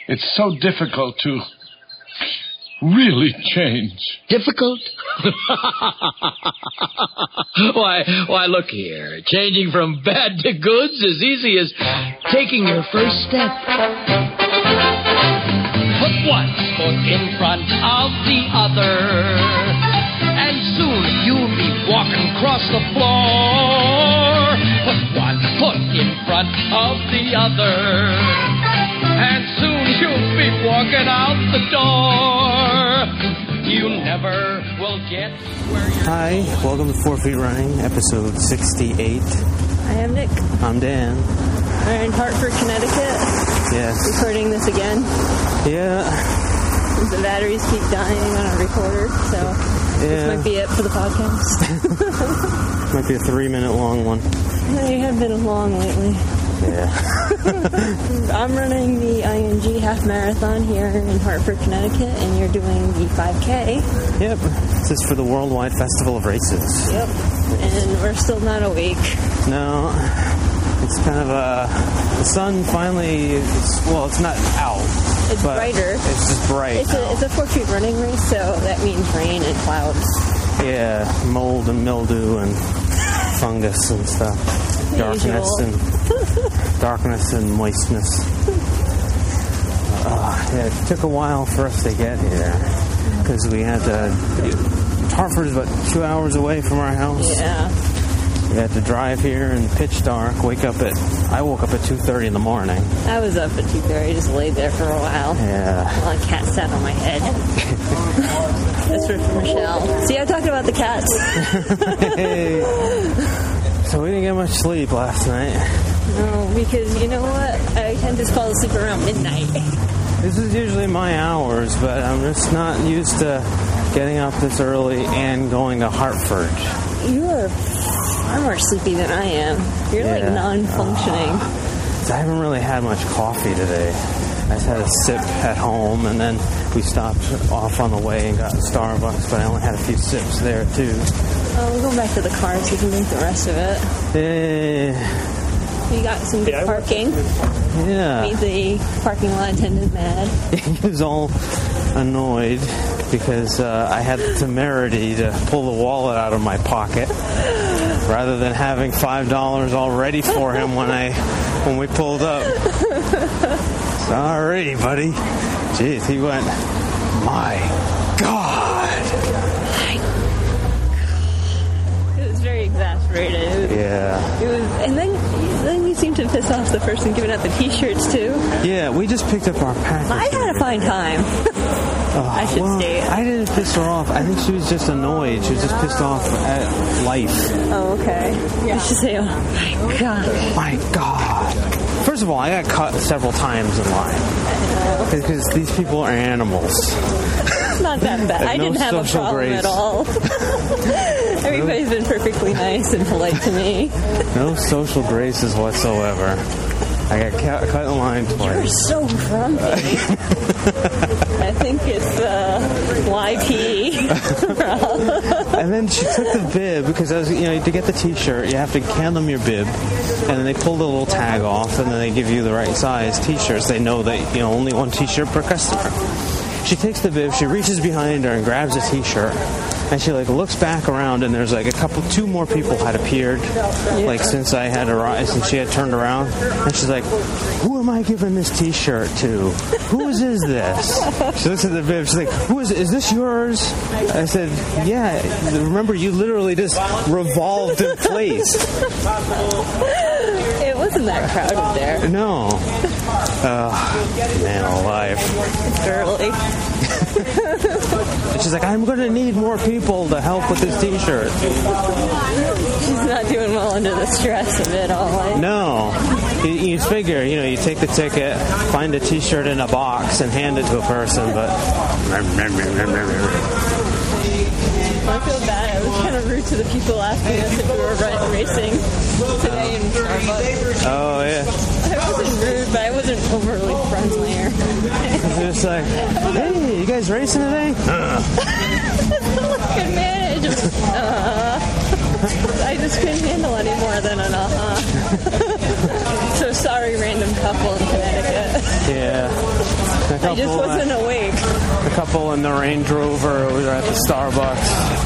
It's so difficult to really change. Difficult? Why, look here. Changing from bad to good's as easy as taking your first step. Put one foot in front of the other, and soon you'll be walking across the floor. Put one foot in front of the other, and soon you'll be walking out the door. You never will get where you're Hi, welcome to 4 Feet Running, episode 68. I am Nick. I'm Dan. We're in Hartford, Connecticut. Yes. Recording this again. Yeah. The batteries keep dying on our recorder, so this might be it for the podcast. Might be a 3-minute long one. They have been long lately. Yeah. I'm running the ING half marathon here in Hartford, Connecticut, and you're doing the 5K. Yep. This is for the Worldwide Festival of Races. Yep. And we're still not awake. No. It's kind of the sun finally, it's not out. It's brighter. It's just bright. It's a 4 feet running race, so that means rain and clouds. Yeah, mold and mildew and fungus and stuff. Darkness and moistness. It took a while for us to get here because we had to. Hartford is about 2 hours away from our house. Yeah. We had to drive here in pitch dark. I woke up at 2:30 in the morning. I was up at 2:30, just laid there for a while. Yeah. While a cat sat on my head. This was for Michelle. See, I'm talking about the cats. Hey. So we didn't get much sleep last night. No, because you know what? I tend to fall asleep around midnight. This is usually my hours, but I'm just not used to getting up this early and going to Hartford. You are far more sleepy than I am. You're like non-functioning. I haven't really had much coffee today. I just had a sip at home, and then we stopped off on the way and got Starbucks, but I only had a few sips there, too. Oh, we'll go back to the car so you can drink the rest of it. Yeah. You got some good parking. Yeah. Made the parking lot attendant mad. He was all annoyed because I had the temerity to pull the wallet out of my pocket rather than having $5 all ready for him when we pulled up. Sorry, buddy. Jeez, he went, my God. It was very exasperated. And then you seemed to piss off the person giving out the T-shirts too. Yeah, we just picked up our package. I had a fine time. I should state. I didn't piss her off. I think she was just annoyed. She was just pissed off at life. Oh, okay. Yeah. You should say, oh my God. My God. First of all, I got cut several times in line. Because these people are animals. Not that bad. I didn't have a problem at all. Everybody's been perfectly nice and polite to me. No social graces whatsoever. I got cut in line twice. You're so grumpy. I think it's YP. And then she took the bib because to get the T-shirt, you have to hand them your bib, and then they pull the little tag off, and then they give you the right size T-shirts. They know that only one T-shirt per customer. She takes the bib, she reaches behind her and grabs a T-shirt, and she looks back around, and there's two more people had appeared, since I had arrived, since she had turned around, and she's like, who am I giving this T-shirt to? Whose is this? She looks at the bib, she's like, who is it? Is this yours? I said, yeah. Remember, you literally just revolved in place. It wasn't that crowded there. No. Man alive. It's early. And she's like, I'm going to need more people to help with this T-shirt. She's not doing well under the stress of it all. Right? No. You figure, you take the ticket, find a T-shirt in a box, and hand it to a person, but... I feel bad. I was kind of rude to the people asking us if we were racing today in Starbucks. Oh, yeah. I wasn't rude, but I wasn't overly friendly. They're just like, hey, you guys racing today? Good manage. I just couldn't handle any more than an So sorry, random couple in Connecticut. Yeah. I just wasn't awake. A couple in the Range Rover over at the Starbucks.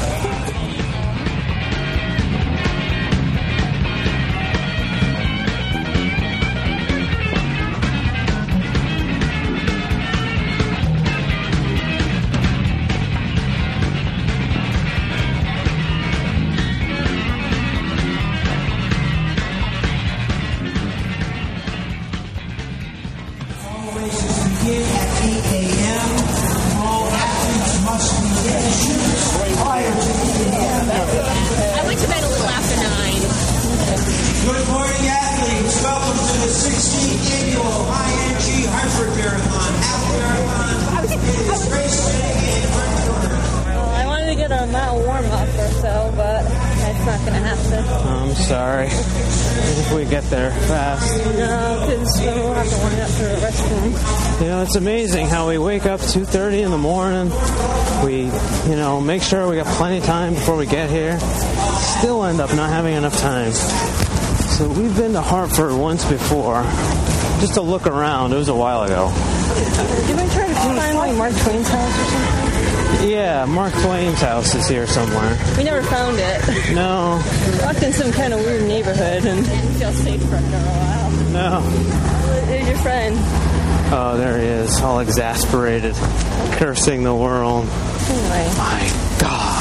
I went to bed a little after 9. Good morning, athletes. Welcome to the 16th annual ING Hartford Marathon. Half marathon. It is race day in Hartford. Well, I wanted to get a mile warm-up or so, but that's not going to happen. I'm sorry. If we get there fast. No, because then we'll have to wind up for the restroom. You know, it's amazing how we wake up 2:30 in the morning. We, make sure we got plenty of time before we get here. Still end up not having enough time. So we've been to Hartford once before, just to look around. It was a while ago. Did we try to find like Mark Twain's house or something? Yeah, Mark Twain's house is here somewhere. We never found it. No. We walked in some kind of weird neighborhood and didn't feel safe for after a while. No. There's your friend. Oh, there he is, all exasperated, cursing the world. Anyway. My God.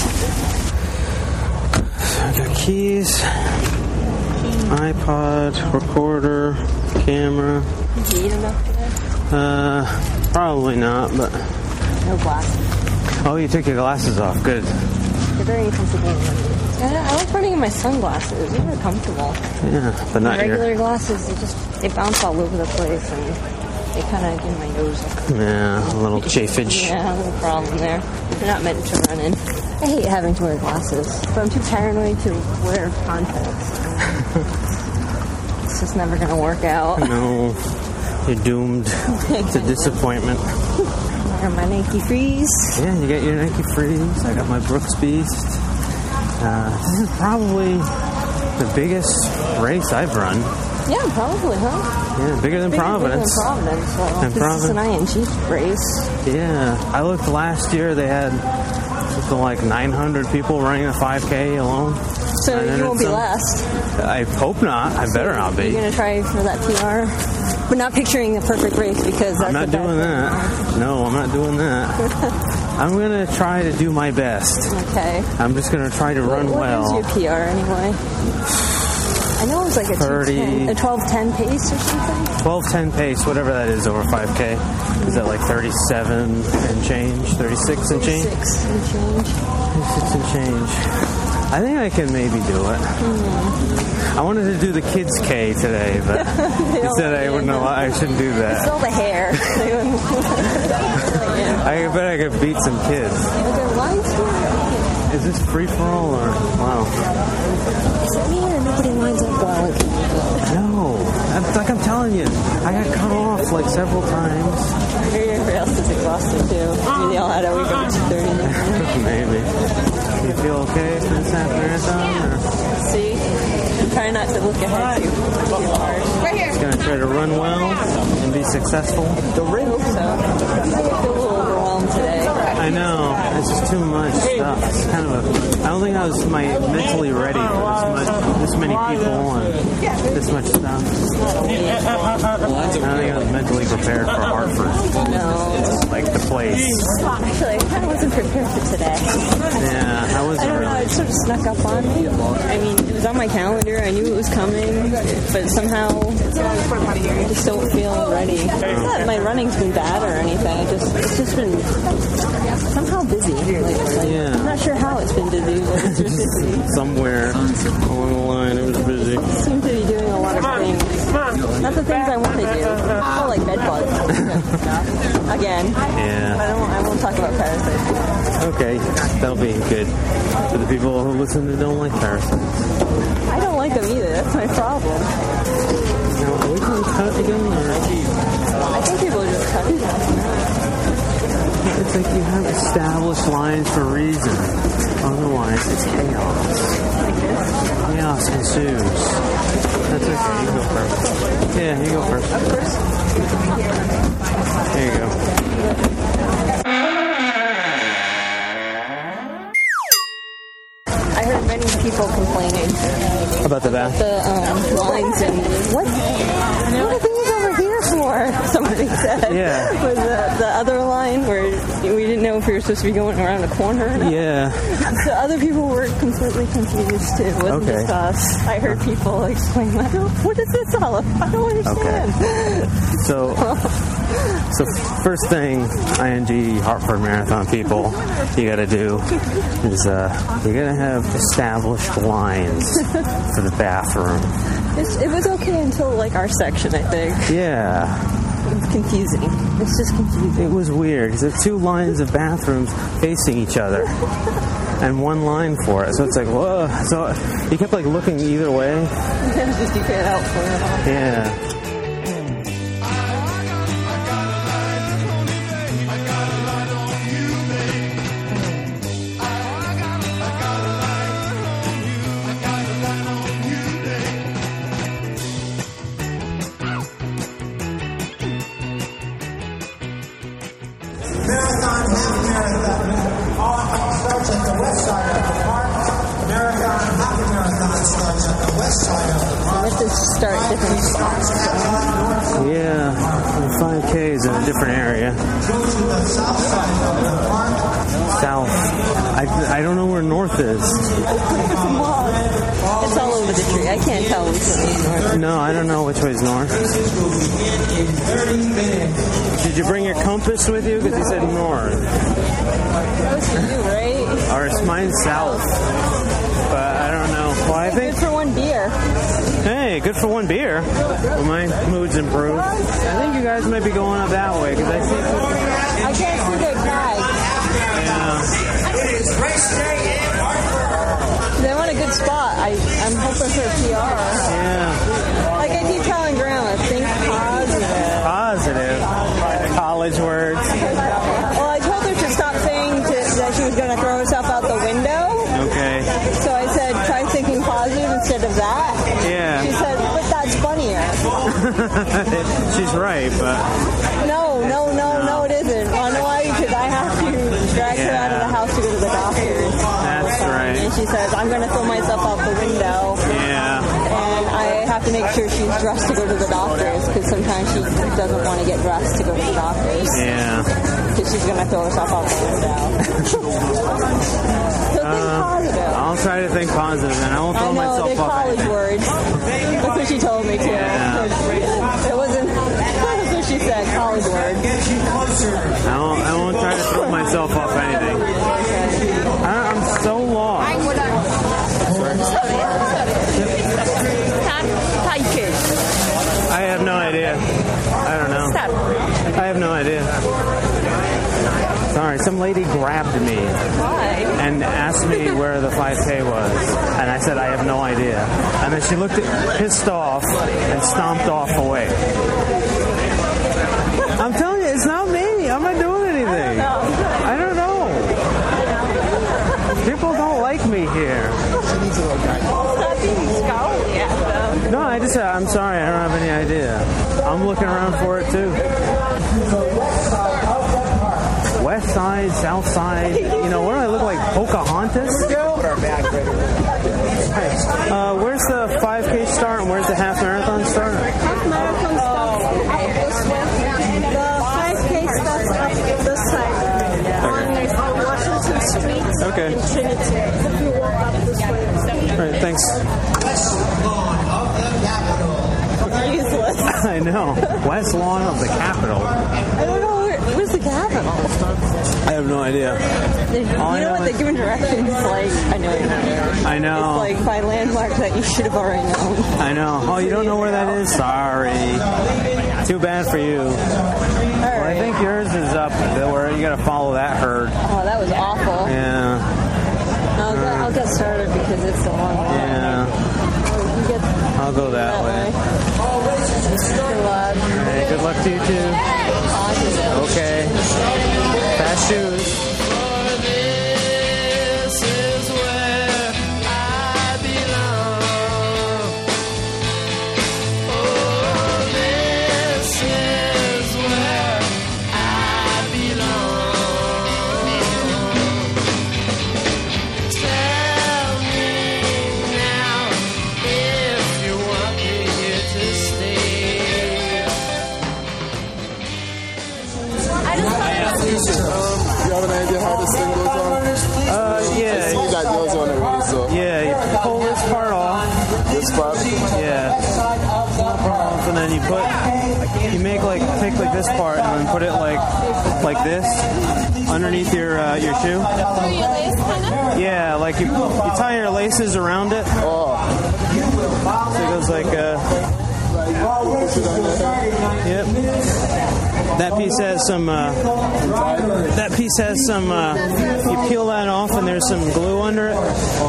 So I got keys, iPod, recorder, camera. Did you eat enough today? Probably not, but... No glasses. Oh, you took your glasses off. Good. They're very uncomfortable. I like running in my sunglasses. They're comfortable. Yeah, but not regular glasses, they bounce all over the place and they kind of give my nose a little chafage. Yeah, no problem there. They're not meant to run in. I hate having to wear glasses, but I'm too paranoid to wear contacts. It's just never going to work out. No, you're doomed to disappointment. I got my Nike Freeze. Yeah, you got your Nike Freeze. I got my Brooks Beast. This is probably the biggest race I've run. Yeah, probably, huh? Yeah, bigger than Providence. Bigger than Providence. Well, this is an ING race. Yeah, I looked last year. They had something like 900 people running the 5K alone. So you won't be last. I hope not. I better not be. You're going to try for that PR? But not picturing the perfect race because that's I'm not doing that. No, I'm not doing that. I'm going to try to do my best. Okay. I'm just going to try to run well. What is your PR anyway? I know it was like a 12:10 pace or something. 12:10 pace, whatever that is over 5K. Is that like 37 and change? 36 and change? 36 and change. 36 and change. I think I can maybe do it. I wanted to do the kids K today, but he said I wouldn't allow. I shouldn't do that. It's all the hair. I bet I could beat some kids. Is this free for all or wow? Is it me or nobody lines up well? No, like I'm telling you, I got cut off like several times. Maybe everybody else is exhausted too. Maybe they all had a week of 2:30. Maybe. Do you feel okay for this half marathon? Or? See, I'm trying not to look ahead too hard. Right here. Just gonna try to run well and be successful. The ring. So I feel a little overwhelmed today. I know. It's just too much stuff. It's kind of I don't think I was mentally ready for this many people and this much stuff. I don't think I was mentally prepared for Hartford. No. Like the place. Actually, I kind of wasn't prepared for today. Yeah, I wasn't I don't know. It sort of snuck up on me. I mean, it was on my calendar. I knew it was coming, but somehow I just don't feel ready. It's not that my running's been bad or anything. It's just been somehow busy. Yeah. I'm not sure how it's been busy, but it's just busy. Somewhere along the line, it was busy. I seem to be doing a lot of things. Not the things I want to do. Oh, like bed bugs. Again. Yeah. I won't talk about parasites. Okay, that'll be good for the people who listen who don't like parasites. I don't like them either. That's my problem. Now, are we going to cut again? Or? I think people are just cutting it. It's like you have established lines for a reason. Otherwise, it's chaos. Like this? Chaos ensues. That's okay. You go first. Yeah, you go first. Up first? There you go. About the bath? The lines and what are these over here for? Somebody said. Yeah. Was the other line where we didn't know if we were supposed to be going around a corner or not. Yeah. So other people were completely confused too. It wasn't just us. I heard people explain, like, oh, what is this all about? I don't understand. Okay. So first thing, ING Hartford Marathon people, you got to do is you got to have established lines for the bathroom. It was okay until like our section, I think. Yeah. It's confusing. It's just confusing. It was weird because there's two lines of bathrooms facing each other and one line for it. So it's like, whoa. So you kept like looking either way. Just you can't help for it. Yeah. Marathon, half marathon, all starts at the west side of the park. Marathon, half marathon starts at the west side of the park. We have to start at different spots. Yeah, the 5K is in a different area. Go to the south side of the park. South. I don't know where north is. It's all over the tree. I can't tell which one is north. No, I don't know which way is north. In 30 minutes. Did you bring your compass with you? Because you said north. That was you, right? Or it's mine's south. But I don't know. Well, I think... Good for one beer. Hey, good for one beer. Well, my mood's improved. I think you guys might be going up that way because I see... I can't see their tag. It is race day in Hartford. They want a good spot. I'm hoping for a PR. Yeah. Like I keep telling Grandma, think positive. Positive. College words. Well, I told her to stop saying that she was going to throw herself out the window. Okay. So I said, try thinking positive instead of that. Yeah. She said, but that's funnier. She's right, but... No, it isn't. Want to know why? Because I have to drag her out of the house to go to the doctor. That's right. And she says, I'm going to throw myself out the window. Yeah. And I have to make sure she's dressed to go to the doctors because sometimes she doesn't want to get dressed to go to the doctors. Yeah. Because she's going to throw herself out the window. So think positive. I'll try to think positive, and I won't throw myself they're off. college words. That's what she told me, too. Yeah. It wasn't... That's what she said, college words. I won't try to throw myself off anything. I'm so lost. I have no idea. I don't know. I have no idea. Sorry, some lady grabbed me and asked me where the 5K was. And I said, I have no idea. And then she looked pissed off and stomped off away. I'm telling you, it's not me. I'm not doing anything. I don't know. People don't like me here. No, I just said, I'm sorry, I don't have any idea. I'm looking around for it too. West side, south side. You know, what do I look like? Pocahontas? Where's the 5K start and where's the half marathon start? Half marathon starts this way. The 5K starts up this side. On Washington Street. Okay. In Trinity. If you walk up this way. All right, thanks. Useless. I know. West lawn of the Capitol. I don't know where's the Capitol. I have no idea. You know what? They're giving directions like I know. I know. It's like by landmarks that you should have already known. I know. Oh, you don't know where that is? Sorry. Too bad for you. Well, I think yours is up where you got to follow that herd. Oh, that was awful. Yeah. I'll get started because it's a long way. Yeah. I'll go that way. Good luck. Hey, good luck to you too. Positive. Okay. Fast shoes. Tell me now. producer. You have an idea how this thing goes on? Yeah. You got yours on already, so. Yeah, you pull this part off. This part? Yeah. And then you take like this part and then put it like this underneath your shoe. Through your lace, kind of? Yeah, like you tie your laces around it. Oh. So it goes like yep. That piece has some. You peel that off, and there's some glue under it.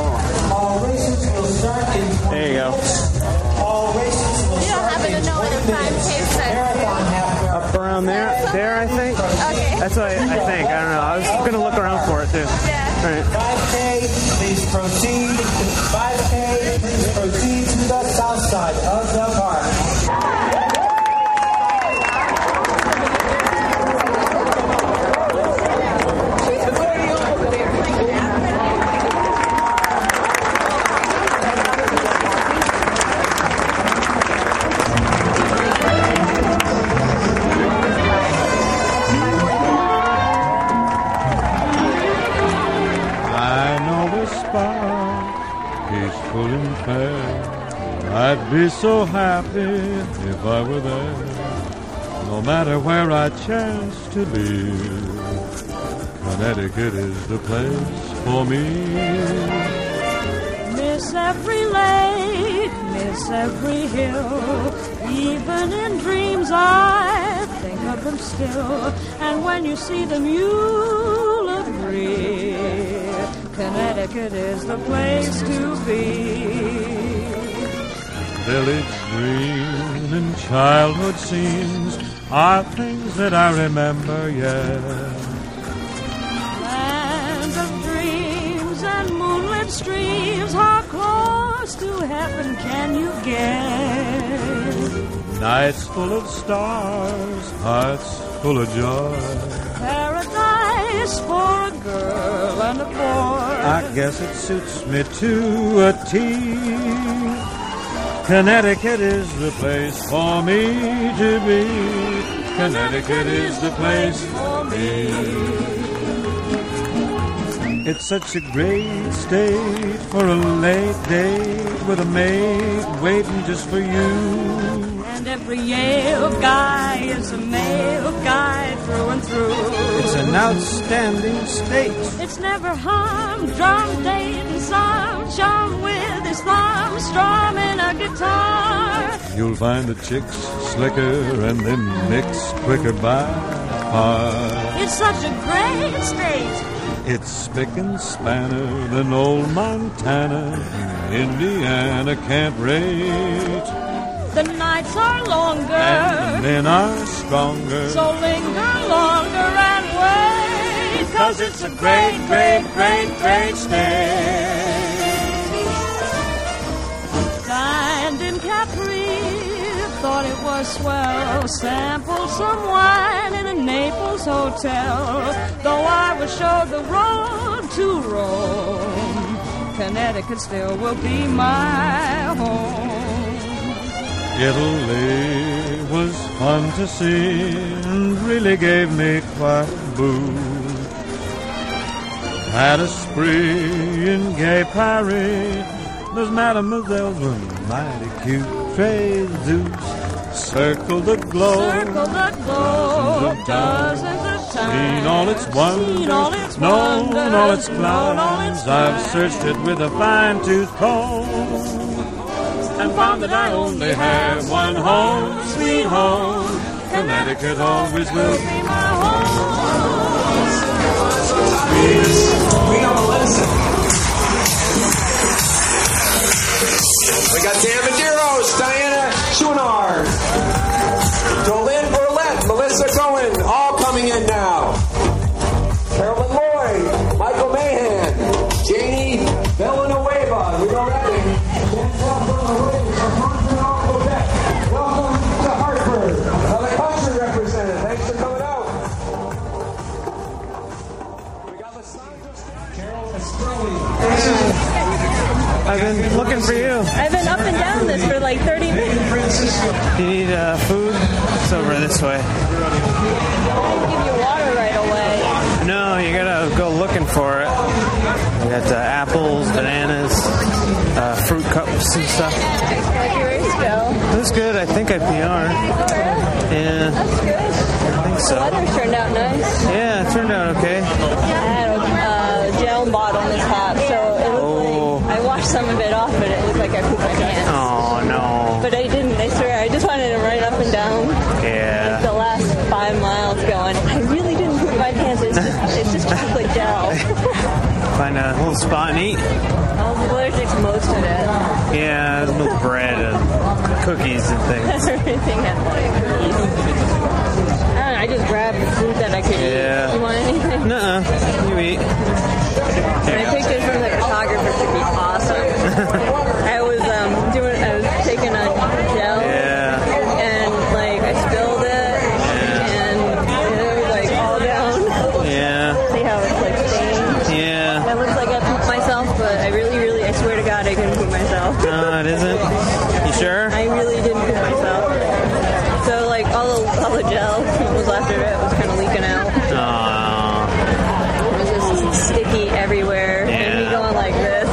There you go. You don't happen to know what the time case says? Up around there, I think. Okay. That's what I think. I don't know. I was gonna look around for it too. Yeah. All right. 5K, please proceed. 5K, please proceed to the south side of the park. Peaceful and fair, I'd be so happy if I were there. No matter where I chance to be, Connecticut is the place for me. Miss every lake, miss every hill, even in dreams I think of them still. And when you see them you'll agree, Connecticut is the place to be. Village green and childhood scenes are things that I remember, yeah. Land of dreams and moonlit streams, how close to heaven can you get? Nights full of stars, hearts full of joy. Paradise for a girl and a boy. I guess it suits me to a T. Connecticut is the place for me to be. Connecticut is the place for me. It's such a great state for a late date with a maid waiting just for you. And every Yale guy is a male guy through and through. It's an outstanding state. It's never humdrum dating some chum with his thumb strumming a guitar. You'll find the chicks slicker and then mix quicker by far. It's such a great state. It's spick and spanner than old Montana. Indiana can't rate. The nights are longer And the men are stronger. So linger longer and wait, 'cause it's a great, great, great, great state. Dined in Capri, thought it was swell. Sampled some wine in a Naples hotel. Though I was showed the road to Rome, Connecticut still will be my home. Italy was fun to see and really gave me quite a boost. Had a spree in gay Paris. Those mademoiselles were mighty cute. Trey Zeus circled the globe. Circle the globe dozens of times. Seen all its wonders, known all its climes. I've searched it with a fine-tooth comb and found that I only have one home, sweet home. Connecticut always will be my home. We got Melissa. We got Dan Medeiros, Diana Chouinard, Jolynn Burlett, Melissa Cohen, all coming in now. Carolyn Lloyd, Michael Mahan, Janie Villanueva, we know that name. Welcome to Hartford. The country representative. Thanks for coming out. We got Carol Estrelli. I've been looking for you. I've been up and down this for like 30 minutes. Do you need food? It's over this way. I'll give you water right away. waiting for it. We got apples, bananas, fruit cups and stuff. How'd your race go? It was good. I think I PR'd. Yeah. That's good. I think so. The weather turned out nice. Yeah, it turned out okay. I had a gel bottle mishap, so it looked like I washed some of it off, but it looked like I pooped my pants. Oh, no. But I didn't, I swear. I just wanted to run up and down. Yeah. The last 5 miles going, I really didn't poop my pants. It's just chocolate gel. Find a little spot and eat. I was allergic to most of it. Yeah, there's milk bread and cookies and things. Everything had like cookies. I don't know, I just grabbed the food that I could Yeah. eat. You want anything? Nuh-uh. You eat. My pictures from the photographer should be awesome. I was taking a gel and like I spilled it and it was like all down. Yeah. See how it's like stained? Yeah. It looks like I pooped myself, but I really, I swear to God, I couldn't poop myself. No, it isn't. You sure? I really didn't poop myself. So like all the gel that was left of it was kind of leaking out. Aww. It was just sticky everywhere. Yeah. And me going like this.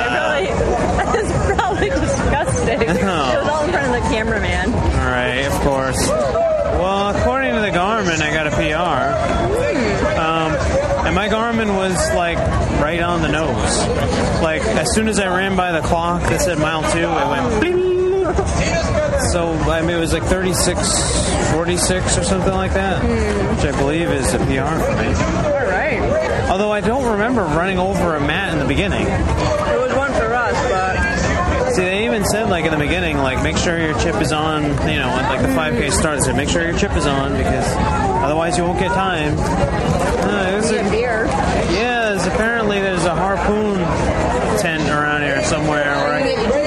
It's probably disgusting. It was all in front of the cameraman. All right, of course. Well, according to the Garmin, I got a PR. And my Garmin was like right on the nose. Like as soon as I ran by the clock that said mile 2, it went bling. So I mean, it was like 36:46 or something like that, which I believe is a PR for me. All right. Although I don't remember running over a mat in the beginning. It was one for us, but See, they even said, like, in the beginning, like, make sure your chip is on, you know, when, like, the 5K starts, they said, make sure your chip is on, because otherwise you won't get time. It was a beer. Yeah, apparently there's a Harpoon tent around here somewhere. Where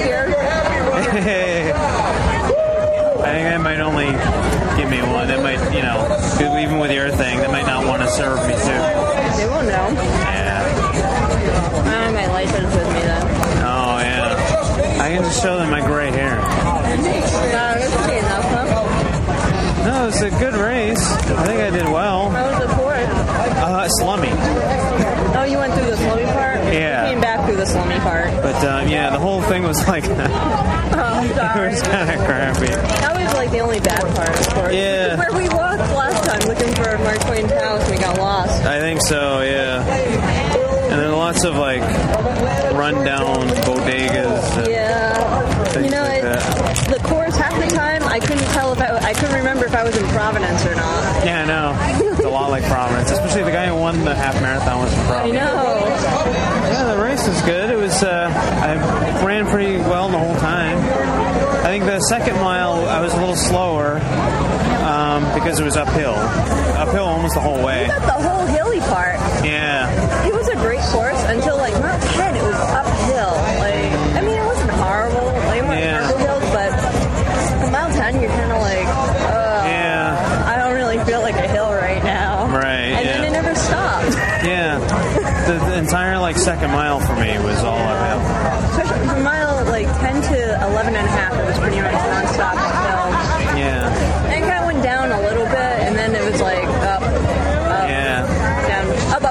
I think they might only give me one. They might, you know, even with your thing, they might not want to serve me, too. They won't know. Yeah. I don't have my license with me, then. Oh, yeah. I can just show them my gray hair. This should be enough, huh? No, it's a good race. I think I did well. How was the fourth? Slummy. Oh, you went through the slummy part? Yeah. You came back through the slummy part. But, yeah, the whole thing was like that. Oh, I'm sorry. It was kind of crappy. That was like the only bad part, of course. Yeah. Where we walked last time looking for Mark Twain's house and we got lost. I think so, yeah. And then lots of, like, rundown bodegas. Yeah. You know, like the course, half the time, I couldn't tell if I couldn't remember if I was in Providence or not. Yeah, I know. It's a lot like Providence. Especially the guy who won the half marathon was from Providence. I know. Yeah, the race was good. It was, I ran pretty well the whole time. I think the second mile I was a little slower because it was uphill. Uphill almost the whole way. You got the whole hilly part. Yeah. It was a great course until like Mount 10, it was uphill. Like, I mean, it wasn't horrible. Like, it wasn't horrible hills, but Mount 10, you're kind of like, I don't really feel like a hill right now. Right. And then it never stopped. Yeah. The entire like second mile for me was all uphill. Especially from mile like 10 to 11 and a half, it was pretty much nonstop uphill. Yeah. And it kind of went down a little bit, and then it was like up, down, up.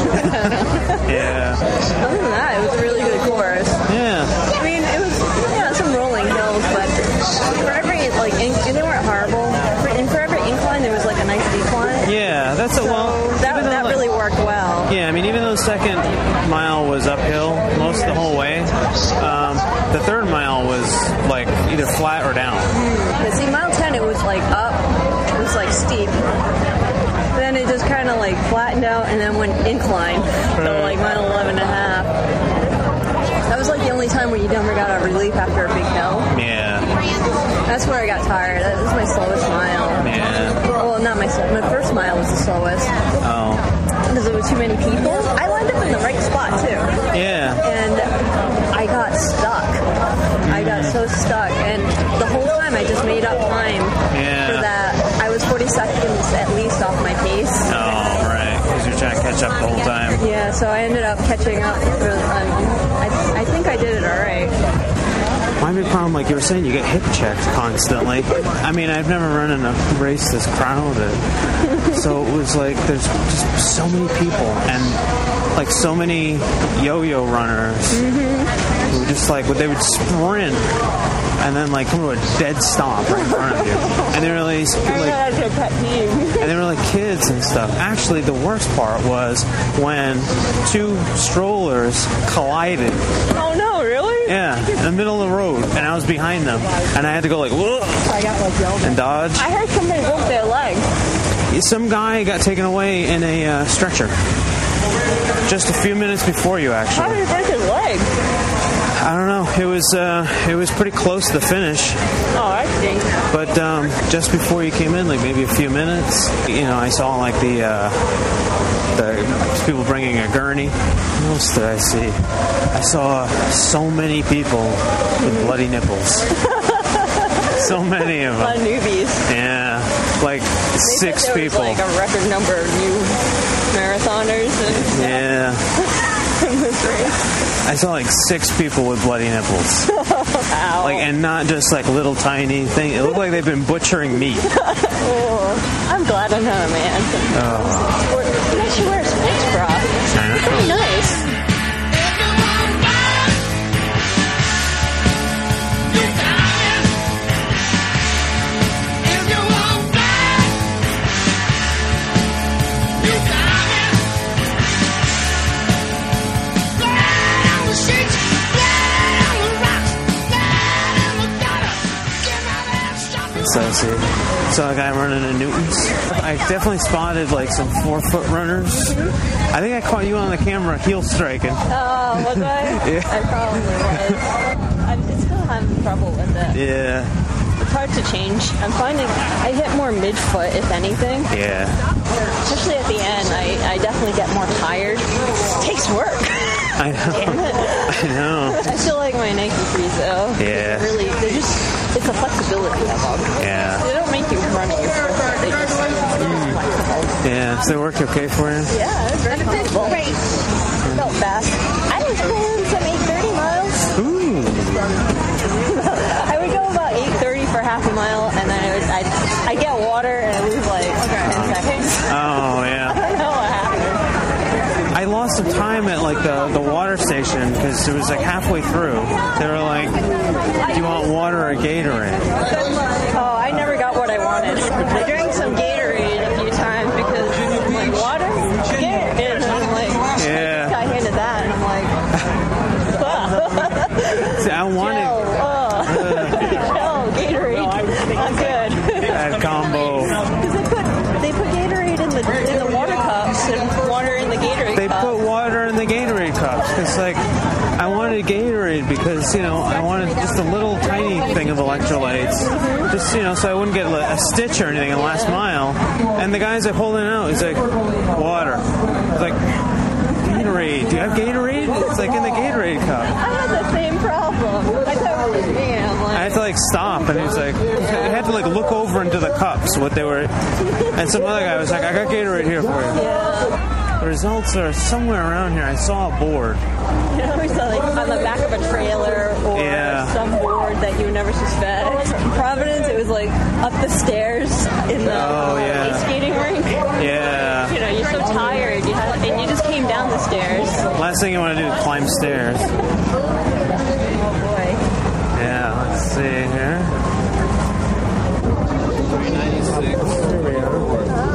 Yeah. Other than that, it was a really good course. Yeah. I mean, it was some rolling hills, but for every like, and they weren't horrible. And for every incline, there was like a nice decline. Yeah, that's so that really worked well. Yeah, I mean, even though the second mile was uphill most of the whole way, the third mile was like either flat or down. But see, mile 10, it was like up, it was like steep. Then it just kind of like flattened out and then went incline. So like mile 11 and a half. That was like the only time where you never got a relief after a big hill. Yeah. That's where I got tired. That was my slowest mile. Yeah. Well, not my first mile was the slowest. Oh. Because there was too many people. I lined up in the right spot too. Yeah. And I got stuck. I got so stuck. And the whole time I just made up time for that. I was 40 seconds at least off my pace. Oh, right. Because you're trying to catch up the whole time. Yeah, so I ended up catching up. I think I did it all right. My big problem Tom, like you were saying, you get hip checked constantly. I mean, I've never run in a race this crowded. So it was like, there's just so many people and like so many yo-yo runners who just like, they would sprint and then like come to a dead stop right in front of you. And they were like, and they were like kids and stuff. Actually, the worst part was when two strollers collided. Oh no, really? Yeah, in the middle of the road, and I was behind them, and I had to go like, whoa, and dodge. I heard somebody broke their leg. Some guy got taken away in a stretcher. Just a few minutes before you, actually. How did he break his leg? I don't know. It was pretty close to the finish. Oh, I think. But just before you came in, like maybe a few minutes, you know, I saw like the people bringing a gurney. What else did I see? I saw so many people with bloody nipples. So many of them. A lot of newbies. Yeah, like They 6 said there people. was like a record number of new marathoners Yeah. in this race. I saw like 6 people with bloody nipples. Ow. Like, and not just like little tiny things. It looked like they've been butchering meat. Oh, I'm glad I'm not a man. You guys should wear a sports bra. It's pretty nice. So I see. Saw a guy running in Newton's. I definitely spotted like some 4-foot runners. I think I caught you on the camera heel striking. Oh, was I? Yeah. I probably was. I'm still having trouble with it. Yeah. It's hard to change. I'm finding I hit more midfoot, if anything. Yeah. Especially at the end, I definitely get more tired. It takes work. I know. Damn it. I know. I still like my Nike Frees though. Yeah. They're just, it's the flexibility of them. Yeah. They don't make you run at your foot. They just flexible. Yeah. So they work okay for you? Yeah, it's very comfortable. Felt fast. I was going some 8:30 miles. Ooh. I would go about 8:30 for half a mile, and then I get water and I lose like 10 seconds. Oh, yeah. I don't know what happened. I lost some time at like the water station because it was like halfway through. They were like, "Do you want water or Gatorade?" Oh, I never got what I wanted. I drank some Gatorade a few times because I'm like, water? Gatorade. And I'm like, Yeah. I handed that, and I'm like, See, I wanted Gel, Gatorade. Not good. that combo. Because they put Gatorade in the water cups and water in the Gatorade They cup. put water in the Gatorade cups because, like, I wanted Gatorade because, you know, I wanted just a little tiny thing of electrolytes. Just, you know, so I wouldn't get a stitch or anything in the last mile. And the guy's like holding it out. He's like, water. It's like, Gatorade. Do you have Gatorade? It's like in the Gatorade cup. I had the same problem. I thought it was me. I'm like, I had to like stop, and he was like, I had to like look over into the cups what they were, and some other guy was like, I got Gatorade here for you. yeah. The results are somewhere around here. I saw a board. You know, it's like on the back of a trailer or Yeah. some board that you would never suspect. In Providence, it was like up the stairs in the ice skating rink. Yeah. You know, you're so tired, and you just came down the stairs. Last thing you want to do is climb stairs. Oh boy. Yeah, let's see here. 396. There we are.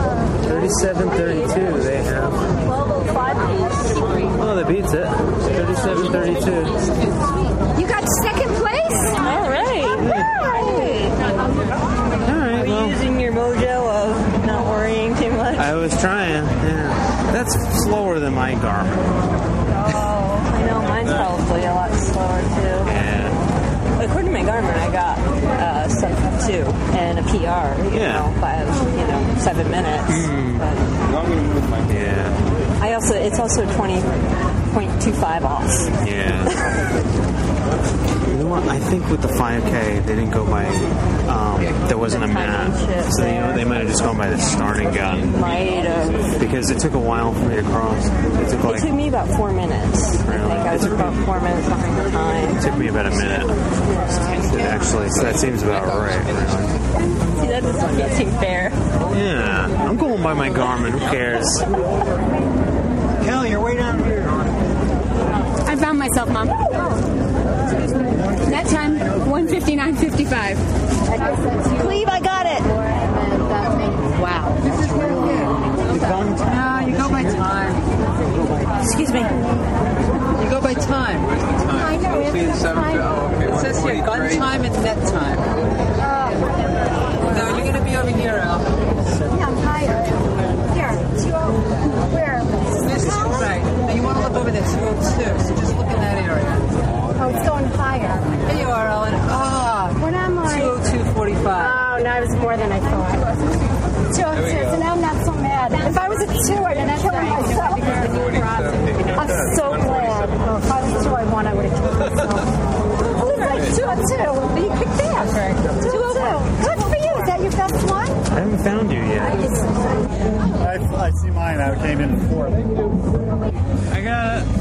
37.32 they have. 12:05 piece. Oh, that beats it. 37.32. You got second place? All right. All right, Are you well, using your mojo of not worrying too much? I was trying. Yeah. That's slower than my Garmin. Oh, I know. Mine's probably a lot slower too. Yeah. According to my Garmin, I got sub 2 and a PR. You Yeah. know, by 7 minutes. But Yeah. It's also 20.25 off. Yeah. You know what? I think with the 5K, they didn't go by. There wasn't a map, so they might have just gone by the starting gun. Might have. Because it took a while for me to cross. It took me about 4 minutes. Really? I think I was about 4 minutes behind the time. It took me about a minute. Actually, so that seems about right. Really. See, that doesn't seem fair. Yeah, I'm going by my Garmin. Who cares? Kelly, you're way down here. I found myself, Mom. Net time 1:59:55. Cleve, I got it. Wow. No, you go by time. Excuse me. You go by time. I know. It says here gun time and net time. No, you're going to be over here, Al. Yeah, I'm higher. Here, 202. Where? This is right. Now you want to look over there, 202. So just look in that area. Oh, it's going higher. Here you are, Ellen. What am I? 202.45. Oh, no, it was more than I thought. 202, so now I'm not so mad. If I was at 2, I'd have killed myself. I'm so glad. Oh, if I was 2, I won, I would have killed myself. It was like 202, but you picked that. 202. Good for you. Is that your best one? I haven't found you yet. I see mine. I came in 4th. I got it.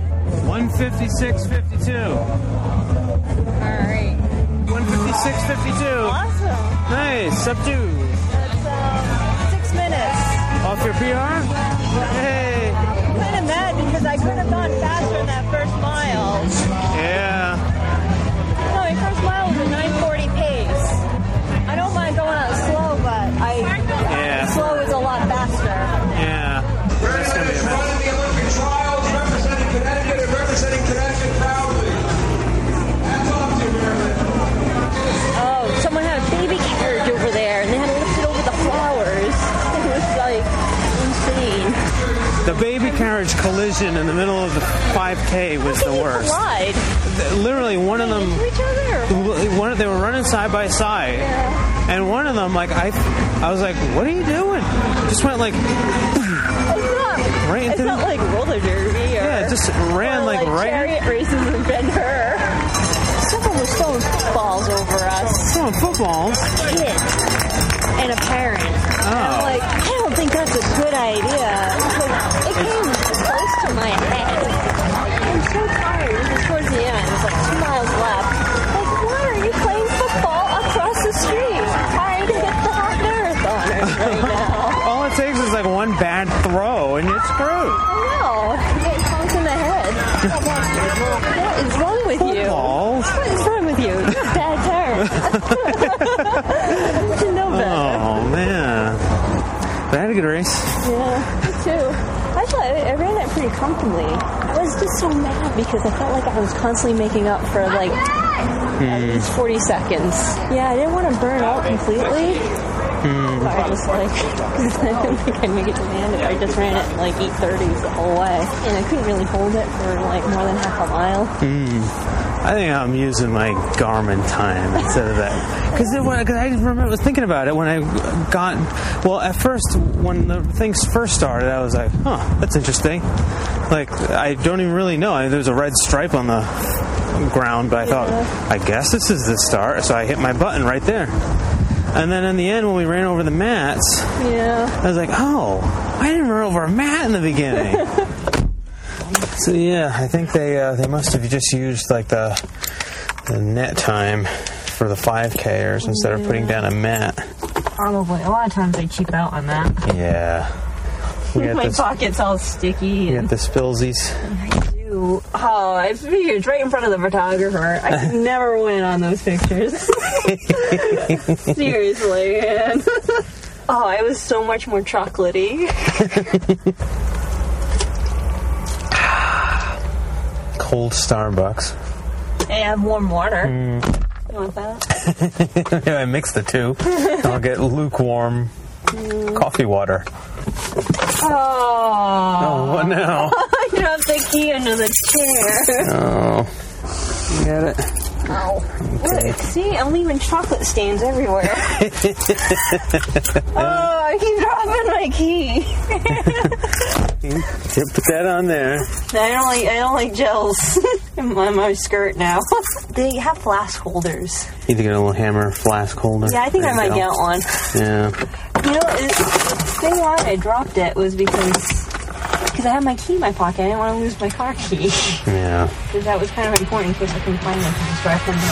156.52. All right. 156.52. Awesome. Nice. Up to. That's 6 minutes. Off your PR? Hey. I'm kind of mad because I could have gone faster in that first mile. Yeah. No, my first mile was a 9:40 pace. I don't mind going out slow, but slow is a lot faster. Yeah. It's going to be running the Olympic trials, representing Connecticut and representing Connecticut proudly. Hats off to you, Maryland. Oh, someone had a baby carriage over there, and they had to lift it over the flowers. It was like insane. The baby carriage collision in the middle of the 5K was the worst. Collide? Literally, one of them. Each other? They were running side by side, and one of them, like I was like, "What are you doing?" Just went like. It's not like roller derby or it just ran like right. Chariot races in Ben-Hur. Someone was throwing footballs over us. Throwing footballs? A kid and a parent. Oh. And I'm like, I don't think that's a good idea. It came close to my head. I'm so tired. This is towards the end. It's like 2 miles left. Like, why are you playing football across the street? Trying to get the half marathoners right now. All it takes is like one bad throw and you're screwed. I know. You get conked in the head. What is wrong with you? Footballs? What is wrong with you? You have bad terms. You should know better. Oh, man. But I had a good race. Yeah, me too. Actually, I ran it pretty comfortably. I was just so mad because I felt like I was constantly making up for like at least 40 seconds. Yeah, I didn't want to burn out completely. But I just like, I didn't think I'd make it to the end if I just ran it like 8:30s the whole way. And I couldn't really hold it for like more than half a mile. I think I'm using my Garmin time instead of that. Because I was thinking about it when I got, well, at first, when the things first started, I was like, that's interesting. Like, I don't even really know. There's a red stripe on the ground, but I thought, I guess this is the start. So I hit my button right there. And then in the end, when we ran over the mats, I was like, I didn't run over a mat in the beginning. So yeah, I think they must have just used like the net time for the 5Kers instead of putting down a mat. Probably. A lot of times they cheap out on that. Yeah. My pocket's all sticky. You got the spillsies. I do. Oh, I figured right in front of the photographer. I could never win on those pictures. Seriously, man. Oh, it was so much more chocolatey. Cold Starbucks. Hey, I have warm water. You want that? Yeah, I mix the two. I'll get lukewarm coffee water. Oh, what now? You have the key under the chair. Oh, you got it? Oh, okay. Look, see, I'm leaving chocolate stains everywhere. Oh, I keep dropping my key. Put that on there. I don't like gels in my skirt now. They have flask holders. You need to get a little hammer flask holder. Yeah, I think I might get one. Yeah. You know, the thing why I dropped it was because I had my key in my pocket. I didn't want to lose my car key. Yeah. Because that was kind of important in case I couldn't find anything, so I couldn't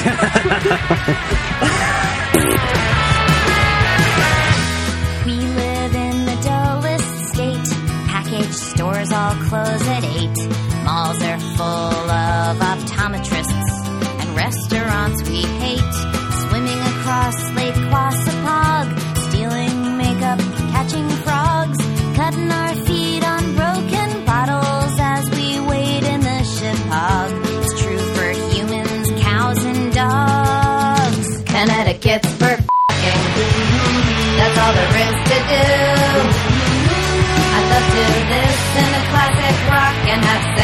myself. We live in the dullest state. Package stores all close at 8. Malls are full of optometrists. And restaurants we hate. Swimming across Lake Quassapog. Stealing makeup, catching frogs. Cutting our feet on broken bottles as we wait in the ship hog. It's true for humans, cows, and dogs. Connecticut's for f***ing. That's all there is to do. I'd love to listen to classic rock and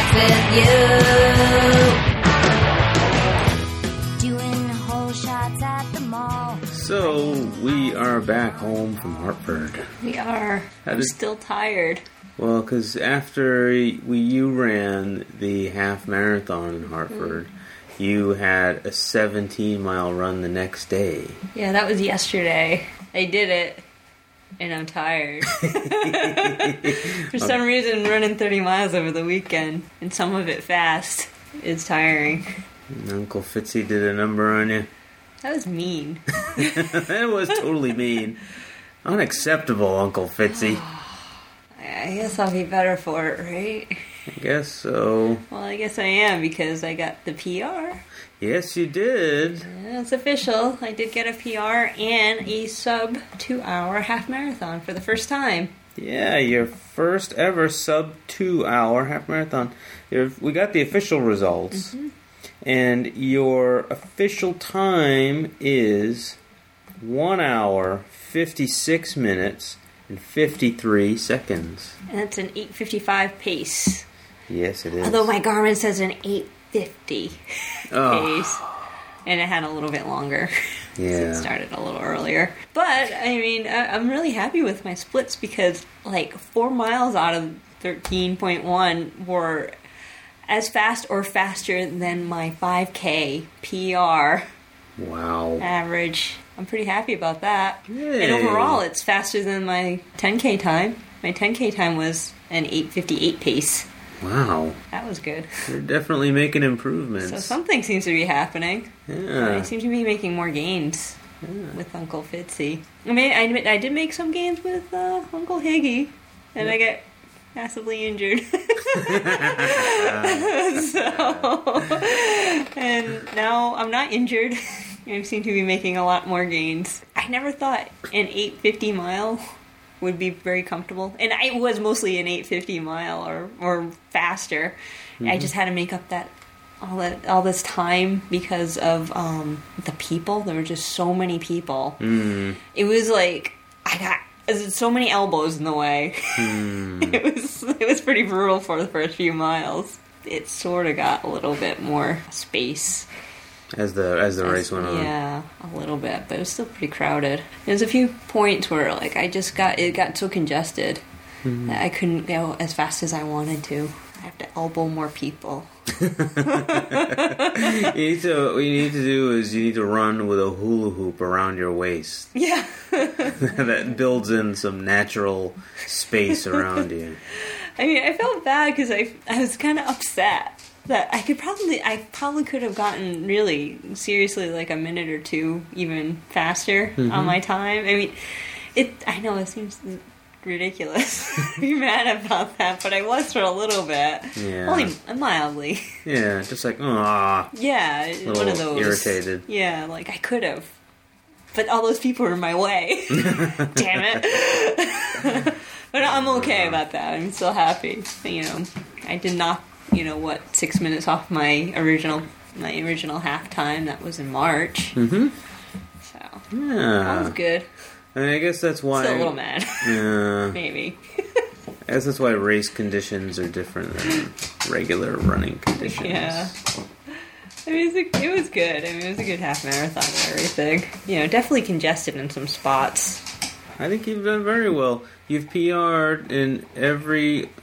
have sex with you. Doing whole shots at the mall. So, we are back home from Hartford. We are. I'm still tired. Well, because after you ran the half marathon in Hartford, you had a 17-mile run the next day. Yeah, that was yesterday. I did it, and I'm tired. For some reason, running 30 miles over the weekend, and some of it fast, is tiring. And Uncle Fitzy did a number on you. That was mean. That was totally mean. Unacceptable, Uncle Fitzy. I guess I'll be better for it, right? I guess so. Well, I guess I am, because I got the PR. Yes, you did. Yeah, it's official. I did get a PR and a sub 2-hour half marathon for the first time. Yeah, your first ever sub 2-hour half marathon. We got the official results. Mm-hmm. And your official time is 1 hour, 56 minutes, and 53 seconds. And that's an 8:55 pace. Yes, it is. Although my Garmin says an 8:50 pace. And it had a little bit longer. Yeah. So it started a little earlier. But, I mean, I'm really happy with my splits because, 4 miles out of 13.1 were as fast or faster than my 5K PR. Wow. Average. I'm pretty happy about that. Yay. And overall, it's faster than my 10K time. My 10K time was an 8:58 pace. Wow. That was good. You're definitely making improvements. So something seems to be happening. Yeah. I seem to be making more gains with Uncle Fitzy. I mean, I did make some gains with Uncle Higgy. And I got massively injured. And now I'm not injured. I seem to be making a lot more gains. I never thought an 8:50 mile would be very comfortable. And it was mostly an 8:50 mile or faster. Mm-hmm. I just had to make up all this time because of the people. There were just so many people. Mm. It was like I got so many elbows in the way. It was pretty brutal for the first few miles. It sort of got a little bit more space as the race went on. Yeah, a little bit, but it was still pretty crowded. There's a few points where it got so congested that I couldn't go as fast as I wanted to. I have to elbow more people. What you need to do is you need to run with a hula hoop around your waist. Yeah. That builds in some natural space around you. I mean, I felt bad because I was kind of upset that I probably could have gotten really seriously a minute or two even faster on my time. I mean, I know it seems ridiculous to be mad about that, but I was for a little bit. Yeah. Only mildly. Yeah, just aww. Yeah, one of those. Irritated. Yeah, I could have. But all those people were in my way. Damn it. But I'm okay about that. I'm still happy. I did knock, 6 minutes off my original halftime. That was in March. Mm-hmm. So, yeah. That was good. I mean, I guess that's why... Still a little mad. Yeah. Maybe. I guess that's why race conditions are different than regular running conditions. Yeah. I mean, it was good. I mean, it was a good half marathon and everything. Definitely congested in some spots. I think you've done very well. You've PR'd in every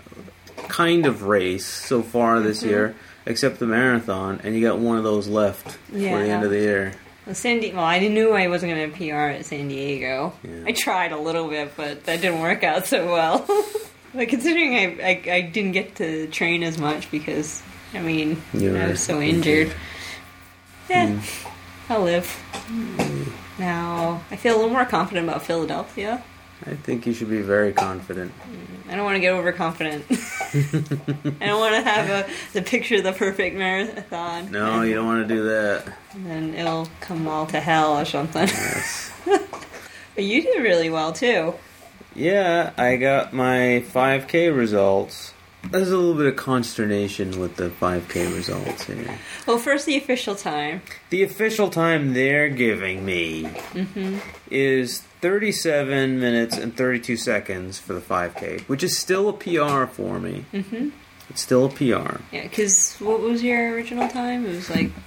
kind of race so far this year, except the marathon, and you got one of those left for the end of the year. Well, I knew I wasn't going to PR at San Diego. Yeah. I tried a little bit, but that didn't work out so well. But considering I didn't get to train as much because, I was so injured. Yeah, I'll live. Now, I feel a little more confident about Philadelphia. I think you should be very confident. I don't want to get overconfident. I don't want to have the picture of the perfect marathon. No, you don't want to do that. And then it'll come all to hell or something. Yes. But you did really well, too. Yeah, I got my 5K results. There's a little bit of consternation with the 5K results here. Well, first the official time. The official time they're giving me is 37 minutes and 32 seconds for the 5K, which is still a PR for me. It's still a PR. Yeah, because what was your original time? It was like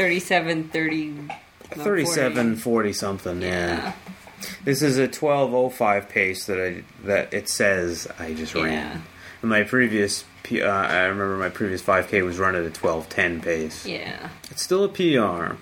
40 something, yeah. This is a 12:05 pace that it says I just ran. My previous, I remember my previous 5K was run at a 12:10 pace. Yeah. It's still a PR.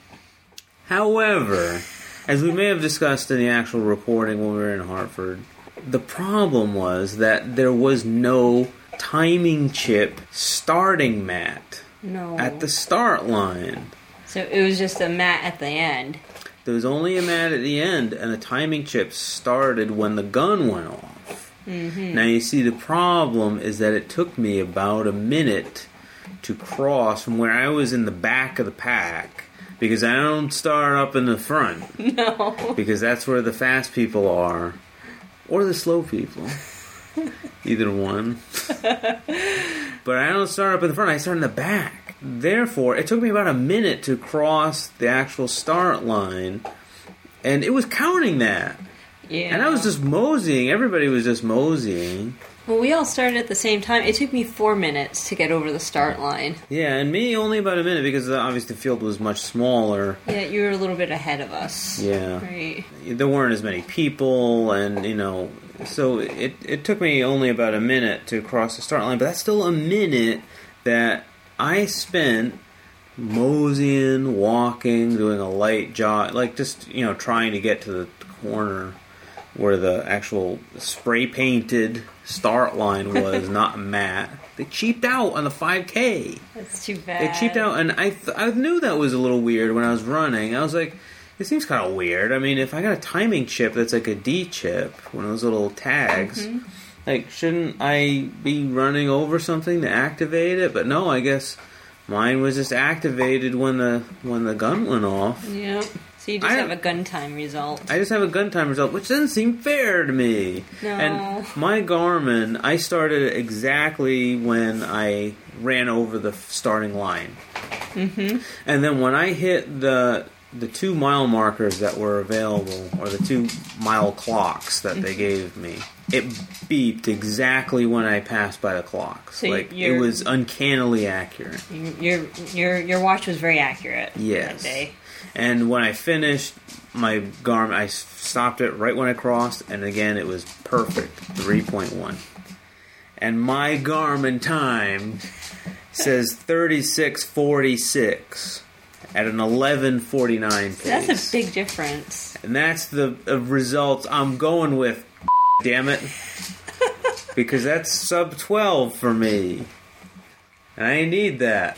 However, as we may have discussed in the actual recording when we were in Hartford, the problem was that there was no timing chip starting mat at the start line. So it was just a mat at the end. There was only a mat at the end, and the timing chip started when the gun went off. Now, you see, the problem is that it took me about a minute to cross from where I was in the back of the pack, because I don't start up in the front. No. Because that's where the fast people are. Or the slow people. Either one. But I don't start up in the front, I start in the back. Therefore, it took me about a minute to cross the actual start line, and it was counting that. Yeah. And I was just moseying. Everybody was just moseying. Well, we all started at the same time. It took me 4 minutes to get over the start line. Yeah, and me only about a minute because obviously the field was much smaller. Yeah, you were a little bit ahead of us. Yeah. Right. There weren't as many people, and, so it took me only about a minute to cross the start line, but that's still a minute that I spent moseying, walking, doing a light jog, like just, trying to get to the corner where the actual spray-painted start line was, not mat. They cheaped out on the 5K. That's too bad. They cheaped out, and I knew that was a little weird when I was running. I was like, it seems kind of weird. I mean, if I got a timing chip that's like a D chip, one of those little tags, shouldn't I be running over something to activate it? But no, I guess mine was just activated when the gun went off. Yep. So you just have a gun time result. I just have a gun time result, which doesn't seem fair to me. No. And my Garmin, I started exactly when I ran over the starting line. And then when I hit the 2 mile markers that were available, or the 2 mile clocks that they gave me, it beeped exactly when I passed by the clocks. So it was uncannily accurate. Your watch was very accurate that day. And when I finished, my Garmin, I stopped it right when I crossed, and again, it was perfect, 3.1. And my Garmin time says 36:46 at an 11:49 pace. That's a big difference. And that's the results I'm going with, damn it. Because that's sub 12 for me. And I need that.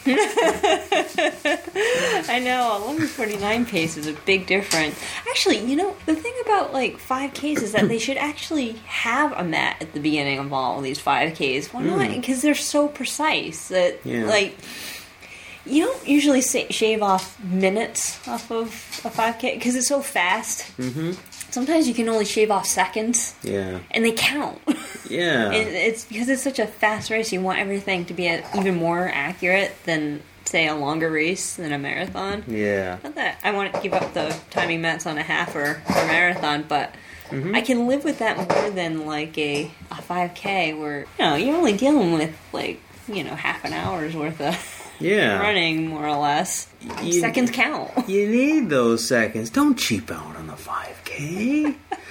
I know, 11:49 pace is a big difference. Actually, the thing about 5Ks is that they should actually have a mat at the beginning of all these 5Ks. Why not? Because they're so precise that you don't usually shave off minutes off of a 5K because it's so fast. Sometimes you can only shave off seconds. Yeah. And they count. Yeah. And it's because it's such a fast race, you want everything to be even more accurate than, say, a longer race than a marathon. Yeah. Not that I want to give up the timing mats on a half or a marathon, but I can live with that more than a 5K where, you're only dealing with half an hour's worth of running, more or less. Seconds count. You need those seconds. Don't cheap out on the 5K.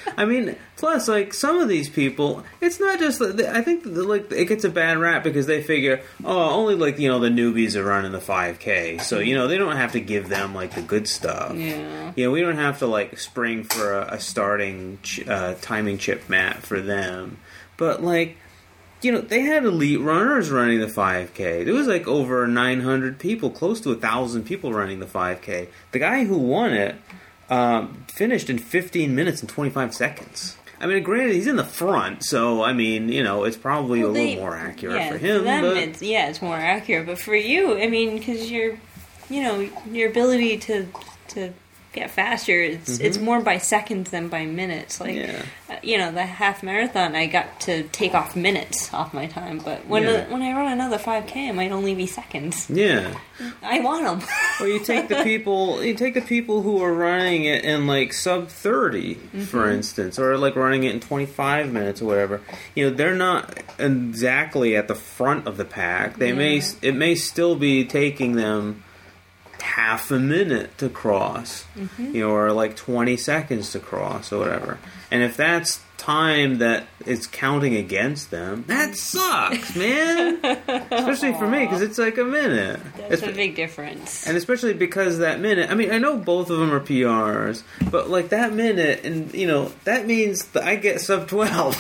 I mean, plus, like, some of these people, it's not just, I think, like, it gets a bad rap because they figure, only, like, the newbies are running the 5K, so, they don't have to give them, like, the good stuff. Yeah. We don't have to, like, spring for a starting timing chip mat for them. But, like, they had elite runners running the 5K. There was, like, over 900 people, close to 1,000 people running the 5K. The guy who won it finished in 15 minutes and 25 seconds. I mean, granted, he's in the front, so, I mean, it's probably a little more accurate for him. For them, it's more accurate. But for you, I mean, because your ability to get faster, it's more by seconds than by minutes. Like, the half marathon, I got to take off minutes off my time, but when I run another 5K, it might only be seconds. Yeah, I want them. Well, you take the people who are running it in like sub 30, for instance, or like running it in 25 minutes or whatever. They're not exactly at the front of the pack. It may still be taking them half a minute to cross, or like 20 seconds to cross or whatever. And if that's time that is counting against them, that sucks, man. Especially for me, because it's like a minute. That's a big difference. And especially because that minute, I mean, I know both of them are PRs, but like that minute, and that means that I get sub 12.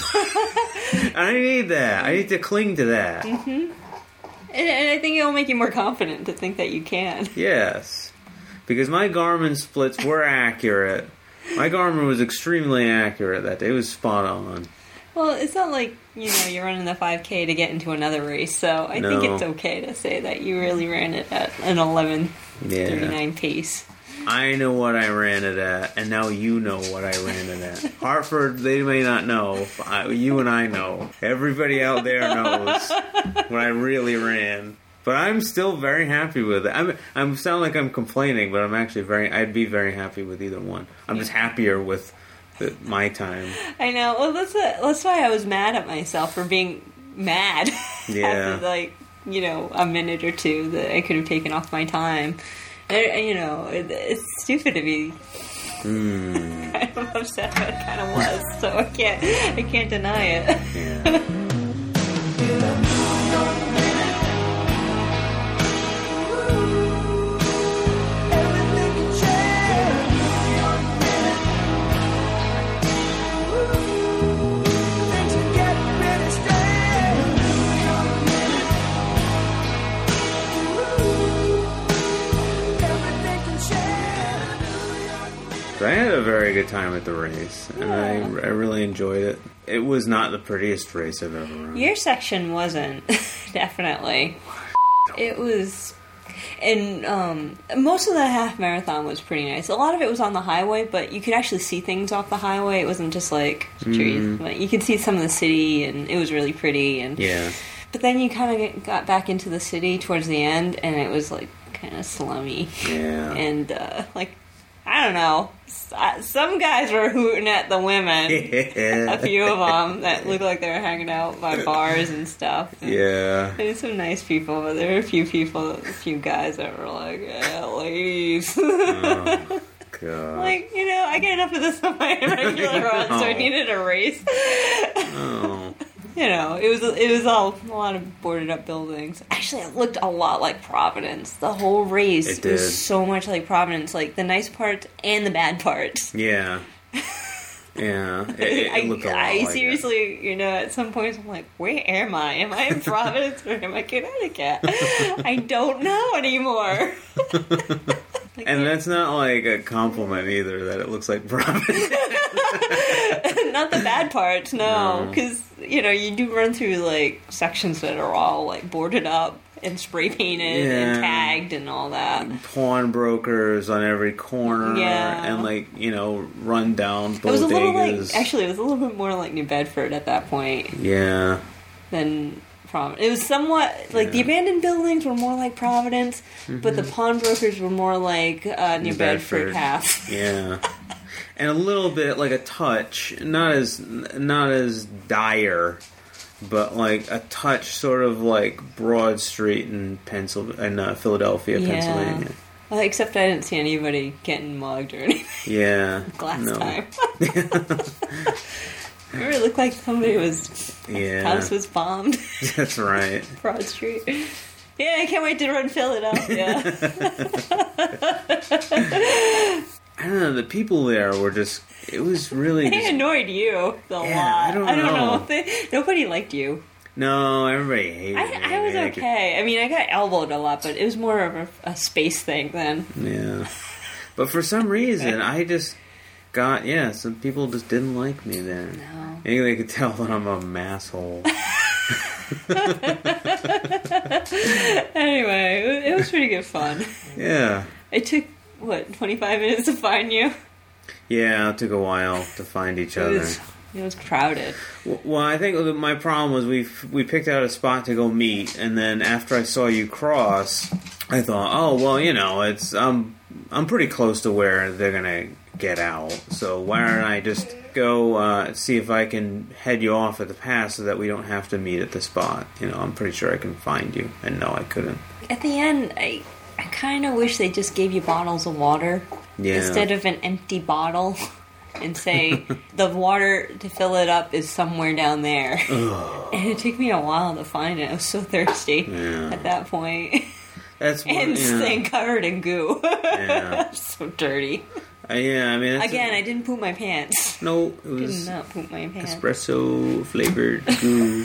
I need that. I need to cling to that. And I think it will make you more confident to think that you can. Yes. Because my Garmin splits were accurate. My Garmin was extremely accurate that day. It was spot on. Well, it's not like, you're running the 5K to get into another race, so I think it's okay to say that you really ran it at an 11:39 pace. I know what I ran it at, and now you know what I ran it at. Hartford, they may not know. You and I know. Everybody out there knows what I really ran. But I'm still very happy with it. I'm sound like I'm complaining, but I'm actually I'd be very happy with either one. I'm just happier with my time. I know. Well, that's why I was mad at myself for being mad. Yeah. After, like, a minute or two that I could have taken off my time. It's stupid to be kind of upset, but it kind of was. So I can't deny it. Yeah. I had a very good time at the race, and I really enjoyed it. It was not the prettiest race I've ever run. Your section wasn't, definitely. It was, and most of the half marathon was pretty nice. A lot of it was on the highway, but you could actually see things off the highway. It wasn't just like trees, but you could see some of the city, and it was really pretty. And but then you kind of got back into the city towards the end, and it was like kind of slummy. Yeah, and I don't know. Some guys were hooting at the women. A few of them that looked like they were hanging out by bars and stuff. And there's some nice people, but there were a few guys that were like, ladies. Oh, God. Like, I get enough of this on my regular run, so I needed a race. Oh. It was all a lot of boarded up buildings. Actually, it looked a lot like Providence. The whole race was so much like Providence, like the nice parts and the bad parts. Yeah. Yeah. It looked a lot like seriously, at some points I'm like, where am I? Am I in Providence or am I Connecticut? I don't know anymore. And that's not like a compliment either, that it looks like Providence. Not the bad parts, no. Because, you do run through, like, sections that are all, like, boarded up and spray painted and tagged and all that. Pawnbrokers on every corner and, like, run down bodegas. It was a little like, actually, it was a little bit more like New Bedford at that point. Yeah. Than Providence. It was somewhat like the abandoned buildings were more like Providence, but the pawnbrokers were more like New Bedford half. Yeah. And a little bit, like a touch, not as dire, but like a touch, sort of like Broad Street in Philadelphia, Pennsylvania. Well, except I didn't see anybody getting mugged or anything. Yeah. Last time. It really looked like somebody house was bombed. That's right. Broad Street. Yeah, I can't wait to run Philadelphia. I don't know, the people there were just, it was really They annoyed you a lot. I don't know. Nobody liked you. No, everybody hated me. I was okay. I mean, I got elbowed a lot, but it was more of a space thing then. Yeah. But for some reason, I just got, some people just didn't like me there. No. Maybe they could tell that I'm a masshole. Anyway, it was pretty good fun. Yeah. It took, 25 minutes to find you? Yeah, it took a while to find each other. It was crowded. Well, I think my problem was we picked out a spot to go meet, and then after I saw you cross, I thought, oh well, it's I'm pretty close to where they're gonna get out, so why don't I just go see if I can head you off at the pass so that we don't have to meet at the spot. I'm pretty sure I can find you, and no, I couldn't. At the end, I kind of wish they just gave you bottles of water instead of an empty bottle. And say, the water to fill it up is somewhere down there. Ugh. And it took me a while to find it. I was so thirsty at that point. That's and staying covered in goo. Yeah. So dirty. I mean... Again, I didn't poop my pants. No, it was... Did not poop my pants. Espresso flavored goo.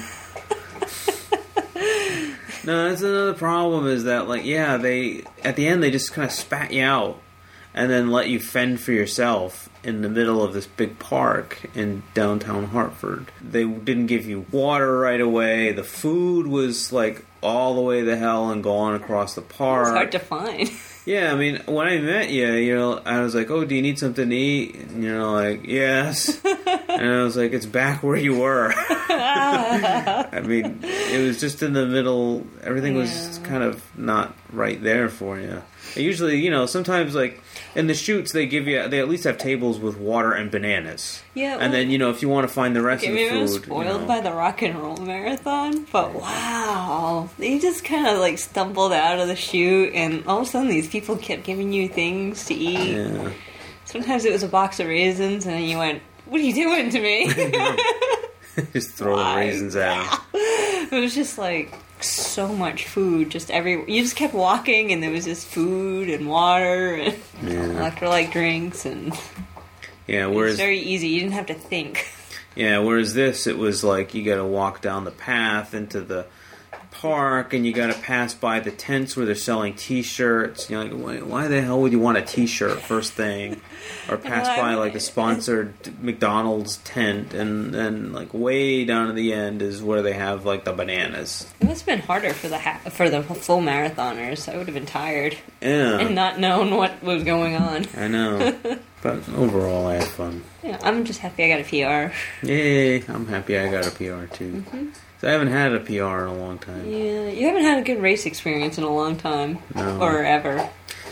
No, that's another problem is that, they... At the end, they just kind of spat you out. And then let you fend for yourself in the middle of this big park in downtown Hartford. They didn't give you water right away. The food was all the way to hell and gone across the park. It's hard to find. Yeah, I mean, when I met you, I was like, oh, do you need something to eat? And you're like, yes. And I was like, it's back where you were. I mean, it was just in the middle. Everything was kind of not right there for you. Usually, sometimes in the shoots they at least have tables with water and bananas. Yeah. And then, if you want to find the rest of the food. I was spoiled by the rock and roll marathon, but wow. They just kind of stumbled out of the shoot and all of a sudden these people kept giving you things to eat. Yeah. Sometimes it was a box of raisins and then you went, what are you doing to me? Just throw the raisins at them. It was just so much food, you just kept walking and there was just food and water and electrolyte drinks and it was very easy, you didn't have to think. Yeah, whereas this, it was you gotta walk down the path into the park and you gotta pass by the tents where they're selling t-shirts. You're why the hell would you want a t-shirt first thing? Or pass by a sponsored McDonald's tent and then way down at the end is where they have the bananas. It must have been harder for the full marathoners. I would have been tired. Yeah. And not known what was going on. I know. But overall I had fun. Yeah, I'm just happy I got a PR. Yay, I'm happy I got a PR too. Mm-hmm. So I haven't had a PR in a long time. Yeah, you haven't had a good race experience in a long time. No. Or ever.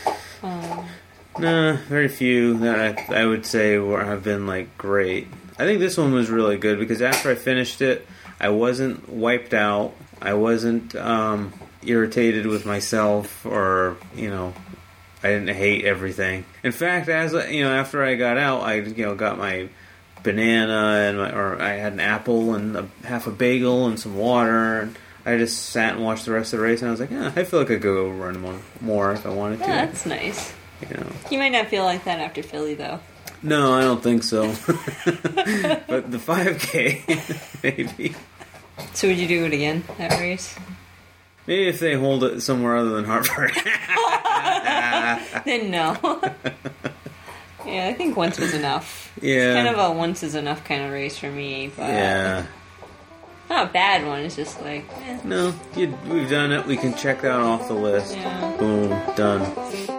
No, very few that I would say have been great. I think this one was really good because after I finished it, I wasn't wiped out. I wasn't irritated with myself, or I didn't hate everything. In fact, after I got out, I got my banana or I had an apple and half a bagel and some water. And I just sat and watched the rest of the race, and I was like, I feel like I could go run one more if I wanted to. Yeah, that's nice. You might not feel like that after Philly, though. No, I don't think so. But the 5K, maybe. So would you do it again, that race? Maybe if they hold it somewhere other than Hartford. Then no. Yeah, I think once was enough. Yeah. It's kind of a once is enough kind of race for me, but... Yeah. Not a bad one, it's just No, we've done it, we can check that off the list. Yeah. Boom, done.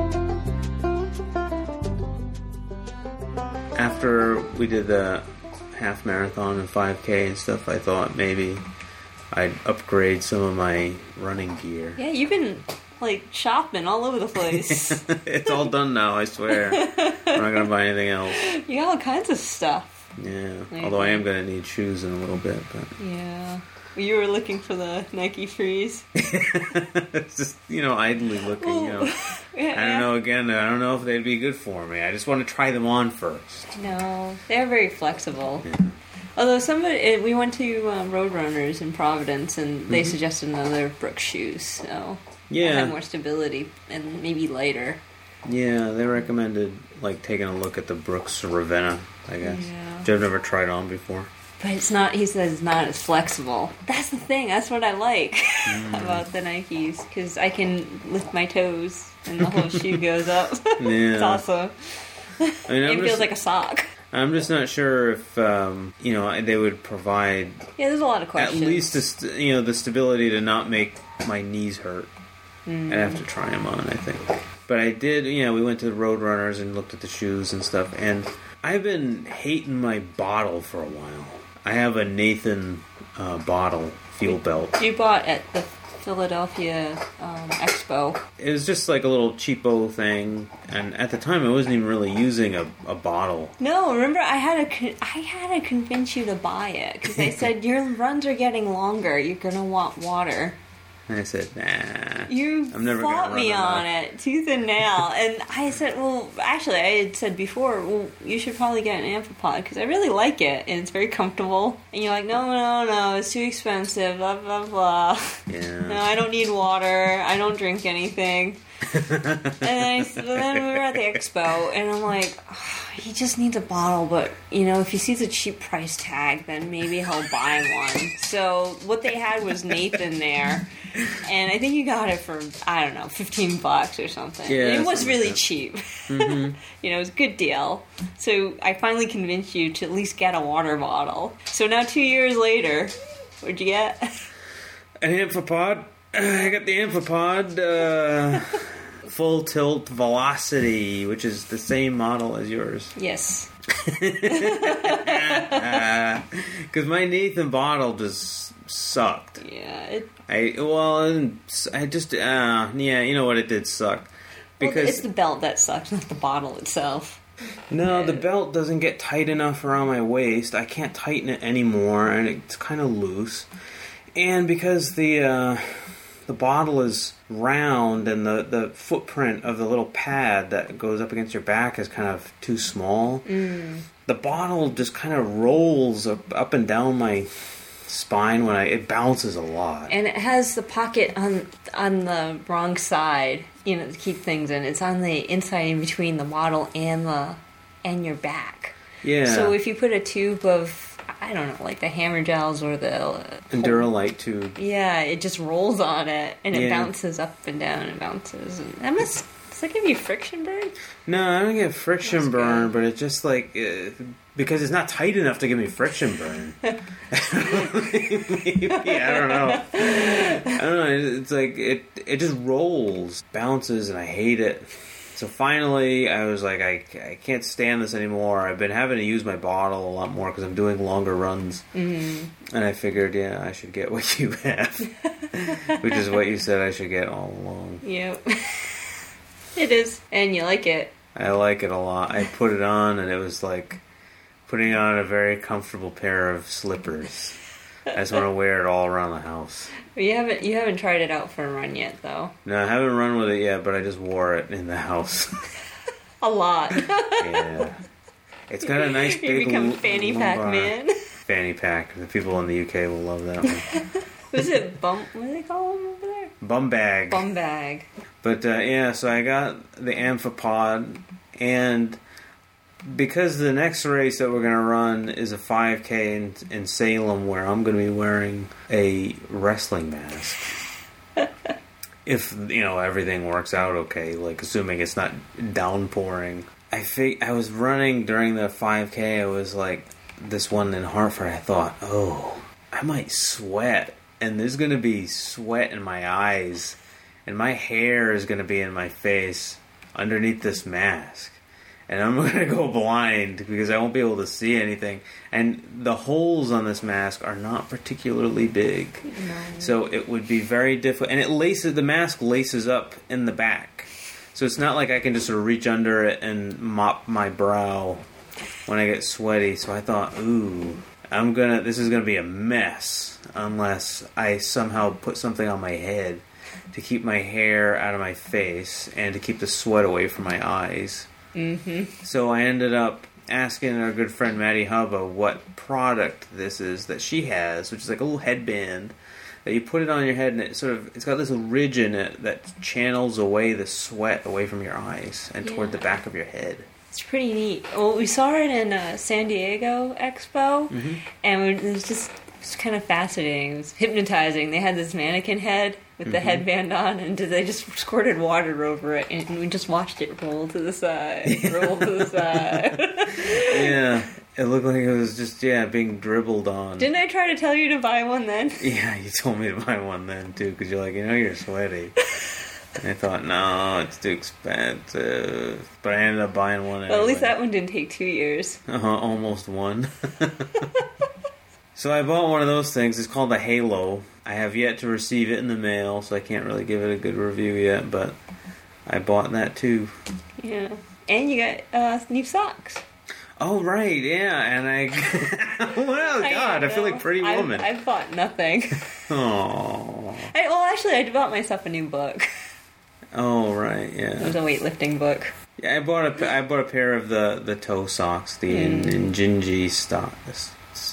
After we did the half marathon and 5K and stuff, I thought maybe I'd upgrade some of my running gear. Yeah, you've been shopping all over the place. It's all done now, I swear. I'm not gonna buy anything else. You got all kinds of stuff. Yeah, although I am gonna need shoes in a little bit. But yeah, you were looking for the Nike Freeze. It's just idly looking. I don't know. Again, I don't know if they'd be good for me. I just want to try them on first. No, they're very flexible. Yeah. Although we went to Roadrunners in Providence, and they suggested another Brooks shoes. So. Yeah. Have more stability and maybe lighter. Yeah, they recommended taking a look at the Brooks Ravenna, I guess. Yeah. Which I've never tried on before. But it's not, he says it's not as flexible. That's the thing, that's what I like about the Nikes, because I can lift my toes and the whole shoe goes up. Yeah. It's awesome. It feels like a sock. I'm just not sure if, they would provide... Yeah, there's a lot of questions. At least, the stability to not make my knees hurt. I'd have to try them on, I think. But I did, we went to the Roadrunners and looked at the shoes and stuff, and I've been hating my bottle for a while. I have a Nathan bottle, Field Belt. You bought at the Philadelphia Expo. It was just like a little cheapo thing, and at the time I wasn't even really using a bottle. No, remember I had to convince you to buy it, because they said your runs are getting longer, you're going to want water. And I said, nah. You fought me on enough. it, tooth and nail. And I said, well, actually, I had said before, well, you should probably get an Amphipod, because I really like it, and it's very comfortable. And you're like, no, it's too expensive, blah, blah, blah. Yeah. No, I don't need water. I don't drink anything. And then we were at the expo, and I'm like, he just needs a bottle, but, if he sees a cheap price tag, then maybe he'll buy one. So what they had was Nathan there, and I think you got it for, I don't know, $15 or something. Yeah, and it was really cheap. Mm-hmm. It was a good deal. So I finally convinced you to at least get a water bottle. So now 2 years later, what'd you get? An Amphipod. I got the Amphipod Full Tilt Velocity, which is the same model as yours. Yes. Because my Nathan bottle just sucked. Yeah. You know what, it did suck. Because it's the belt that sucks, not the bottle itself. No, the belt doesn't get tight enough around my waist. I can't tighten it anymore, and it's kind of loose. And because the bottle is round and the footprint of the little pad that goes up against your back is kind of too small, the bottle just kind of rolls up and down my spine when it bounces a lot. And it has the pocket on the wrong side, to keep things in. It's on the inside in between the bottle and your back. Yeah. So if you put a tube of, I don't know, like the Hammer Gels or the Endurolite tube. Yeah, it just rolls on it and it bounces up and down and bounces. And does that give you friction burn? No, I don't get friction burn, but it's just because it's not tight enough to give me friction burn. Maybe, I don't know. It's like it just rolls, bounces, and I hate it. So finally, I was like, I can't stand this anymore. I've been having to use my bottle a lot more because I'm doing longer runs. Mm-hmm. And I figured, I should get what you have, which is what you said I should get all along. Yep. It is, and you like it. I like it a lot. I put it on, and it was like putting on a very comfortable pair of slippers. I just want to wear it all around the house. You haven't tried it out for a run yet, though. No, I haven't run with it yet, but I just wore it in the house. A lot. Yeah. It's got a nice big... You become fanny pack man. Fanny pack. The people in the UK will love that one. Was it what do they call them over there? Bum bag. Bum bag. But, so I got the Amphipod, and because the next race that we're going to run is a 5K in Salem, where I'm going to be wearing a wrestling mask. If, everything works out okay, assuming it's not downpouring. I was running during the 5K, I was this one in Hartford, I thought, I might sweat, and there's going to be sweat in my eyes, and my hair is going to be in my face underneath this mask. and I'm going to go blind because I won't be able to see anything. And the holes on this mask are not particularly big, so it would be very difficult. And the mask laces up in the back, so it's not like I can just sort of reach under it and mop my brow when I get sweaty. So I thought, this is gonna be a mess unless I somehow put something on my head to keep my hair out of my face and to keep the sweat away from my eyes. Mm-hmm. So I ended up asking our good friend Maddie Hubba what product this is that she has, which is like a little headband that you put it on your head, and it's got this ridge in it that channels away the sweat away from your eyes and toward the back of your head. It's pretty neat. Well, we saw it in San Diego Expo, and it was just kind of fascinating. It was hypnotizing. They had this mannequin head with the headband on, and they just squirted water over it, and we just watched it roll to the side, Yeah, it looked like it was just, being dribbled on. Didn't I try to tell you to buy one then? Yeah, you told me to buy one then, too, because you're like, you're sweaty. And I thought, no, it's too expensive. But I ended up buying one anyway. Well, at least that one didn't take 2 years. Almost one. So I bought one of those things. It's called the Halo. I have yet to receive it in the mail, so I can't really give it a good review yet, but I bought that too. Yeah. And you got new socks. Oh, right, yeah, and I feel like Pretty Woman. I've bought nothing. Oh. I bought myself a new book. Oh, right, yeah. It was a weightlifting book. Yeah, I bought a pair of the toe socks, the Injinji socks.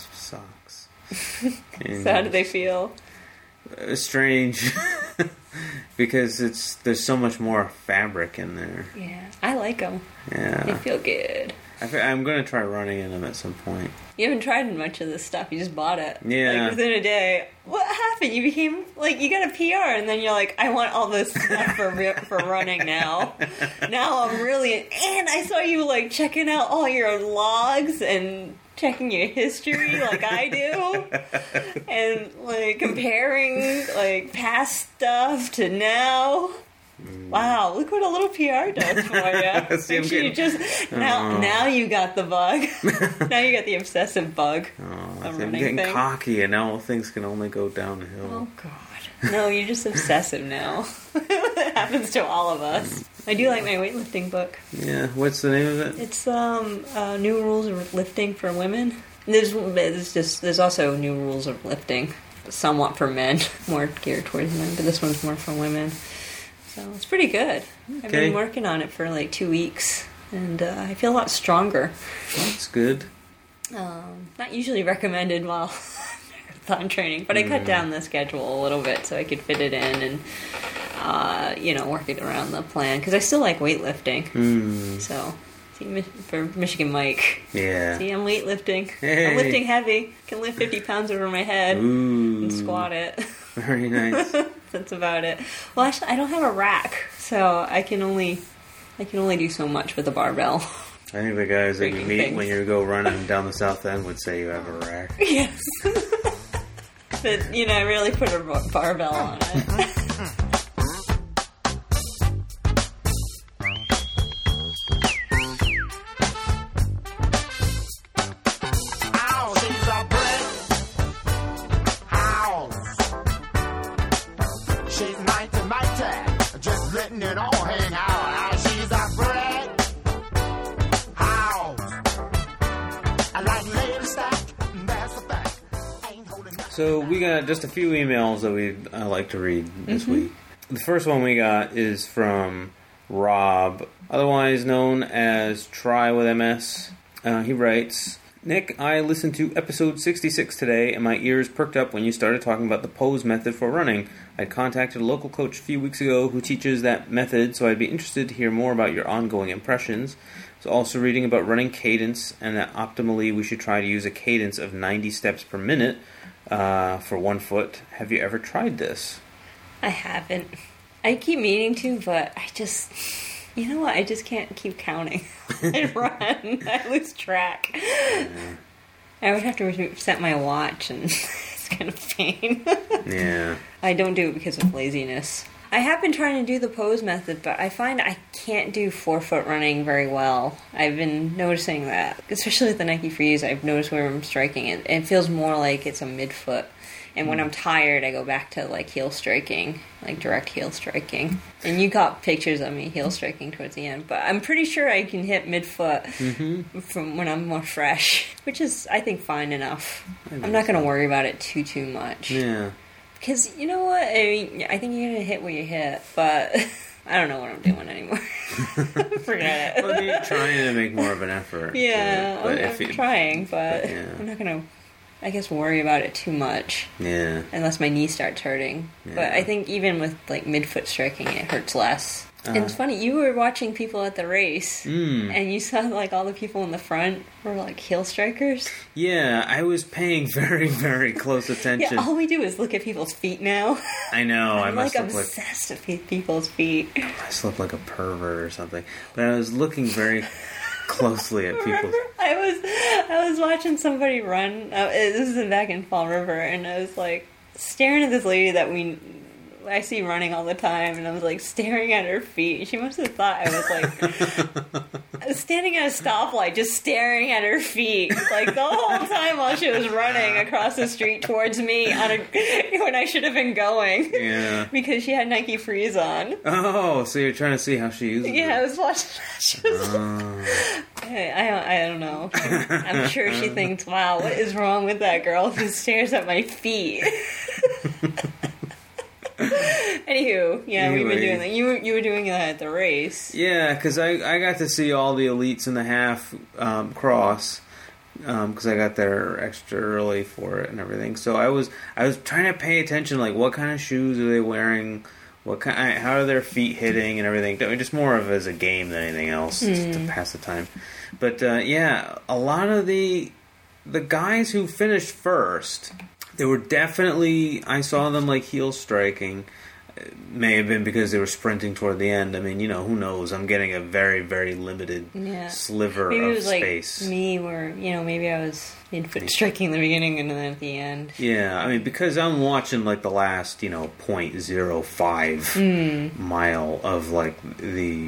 So how do they feel? Strange. Because there's so much more fabric in there. Yeah, I like them. Yeah. They feel good. I'm going to try running in them at some point. You haven't tried much of this stuff. You just bought it. Yeah. Like, within a day. What happened? You became, you got a PR, and then you're like, I want all this stuff for running now. Now I'm really... And I saw you, checking out all your logs and checking your history like I do. And, comparing, past stuff to now. Wow, look what a little PR does for you. Now you got the bug. Now you got the obsessive bug. I'm getting cocky, and now things can only go downhill. Oh, God. No, you're just obsessive now. It happens to all of us. I do like my weightlifting book. Yeah, what's the name of it? It's New Rules of Lifting for Women. There's also New Rules of Lifting, somewhat for men, more geared towards men, but this one's more for women. So it's pretty good. Okay. I've been working on it for 2 weeks, and I feel a lot stronger. That's good. Not usually recommended while marathon training, but I cut down the schedule a little bit so I could fit it in and, work it around the plan. Because I still like weightlifting. So, see, for Michigan Mike. Yeah. See, I'm weightlifting. Hey. I'm lifting heavy. Can lift 50 pounds over my head and squat it. Very nice. That's about it. Well, actually, I don't have a rack, so I can only do so much with a barbell. I think the guys that you meet when you go running down the South End would say you have a rack. Yes. But, I really put a barbell on it. So we got just a few emails that we'd like to read this week. The first one we got is from Rob, otherwise known as Try with MS. He writes, Nick, I listened to episode 66 today, and my ears perked up when you started talking about the pose method for running. I'd contacted a local coach a few weeks ago who teaches that method, so I'd be interested to hear more about your ongoing impressions. So also reading about running cadence, and that optimally we should try to use a cadence of 90 steps per minute for 1 foot. Have you ever tried this? I haven't. I keep meaning to, but I just... You know what? I just can't keep counting. I run. I lose track. Yeah. I would have to reset my watch, and it's kind of pain. Yeah. I don't do it because of laziness. I have been trying to do the pose method, but I find I can't do forefoot running very well. I've been noticing that, especially with the Nike Freeze. I've noticed where I'm striking it. It feels more like it's a midfoot. And when I'm tired, I go back to, like, heel striking, like direct heel striking. And you got pictures of me heel striking towards the end. But I'm pretty sure I can hit midfoot from when I'm more fresh, which is, I think, fine enough. I'm not going to worry about it too much. Yeah. Because, you know what? I mean, I think you're going to hit what you hit, but I don't know what I'm doing anymore. Forget it. Well, you're trying to make more of an effort. Yeah, I'm trying, but I'm not going to, I guess, worry about it too much. Yeah. Unless my knee starts hurting. Yeah. But I think even with, like, midfoot striking, it hurts less. And it's funny, you were watching people at the race, and you saw, like, all the people in the front were, like, heel strikers. Yeah, I was paying very, very close attention. Yeah, all we do is look at people's feet now. I know. I'm, I must like, look obsessed with people's feet. I must look like a pervert or something. But I was looking very closely at people. I was watching somebody run. This is back in Fall River, and I was, like, staring at this lady that I see running all the time, and I was, like, staring at her feet. She must have thought I was, like, standing at a stoplight, just staring at her feet, like, the whole time while she was running across the street towards me when I should have been going. Yeah. Because she had Nike Freeze on. Oh, so you're trying to see how she uses it. Yeah, I was watching that. She was I don't know. I'm sure she thinks, wow, what is wrong with that girl who stares at my feet? Anywho, yeah, we've been doing that. You were doing that at the race. Yeah, because I got to see all the elites in the half cross because I got there extra early for it and everything. So I was trying to pay attention, like what kind of shoes are they wearing, how are their feet hitting and everything. I mean, just more of as a game than anything else to pass the time. But yeah, a lot of the guys who finished first. They were definitely, I saw them like heel striking. It may have been because they were sprinting toward the end. I mean, you know, who knows? I'm getting a very, very limited sliver maybe of it was space. Like me where, you know, maybe I was midfoot striking in the beginning and then at the end. Yeah, I mean, because I'm watching like the last, 0.05 mile of like the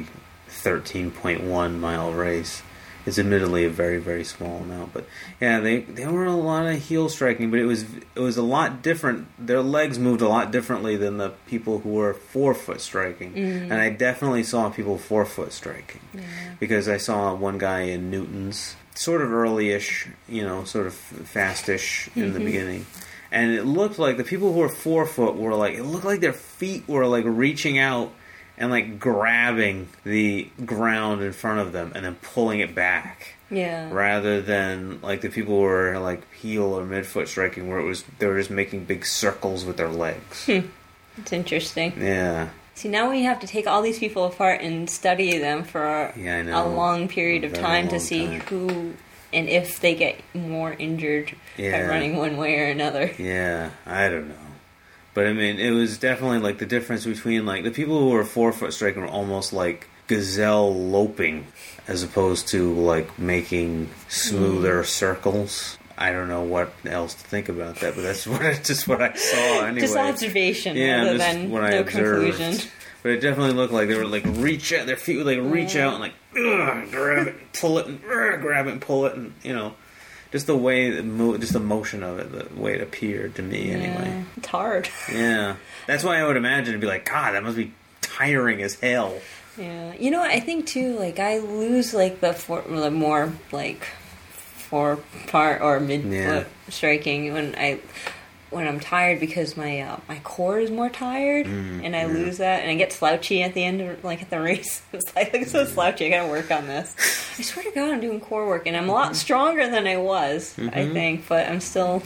13.1 mile race. It's admittedly a very, very small amount, but yeah, they were a lot of heel striking, but it was a lot different. Their legs moved a lot differently than the people who were forefoot striking, and I definitely saw people forefoot striking because I saw one guy in Newton's, sort of early-ish, sort of fast-ish in the beginning, and it looked like the people who were forefoot were like, it looked like their feet were like reaching out and like grabbing the ground in front of them and then pulling it back. Yeah. Rather than like the people who were like heel or midfoot striking where they were just making big circles with their legs. It's interesting. Yeah. See, now we have to take all these people apart and study them for a long period of time to see who and if they get more injured by running one way or another. Yeah, I don't know. But I mean, it was definitely like the difference between like the people who were forefoot striking were almost like gazelle loping as opposed to like making smoother circles. I don't know what else to think about that, but that's just what I saw anyway. Just observation, rather than what I no observed. conclusion. But it definitely looked like they were like their feet would like reach out and like grab it, and pull it, and grab it and pull it, and just the way it moved, just the motion of it, the way it appeared to me anyway. It's hard. Yeah. That's why I would imagine it'd be like, God, that must be tiring as hell. Yeah. You know what, I think too, like I lose like the more like fore part or mid-foot striking when I'm tired because my core is more tired and I lose that and I get slouchy at the end of like at the race. It's like I look so slouchy, I gotta work on this. I swear to God I'm doing core work and I'm a lot stronger than I was, I think, but I'm still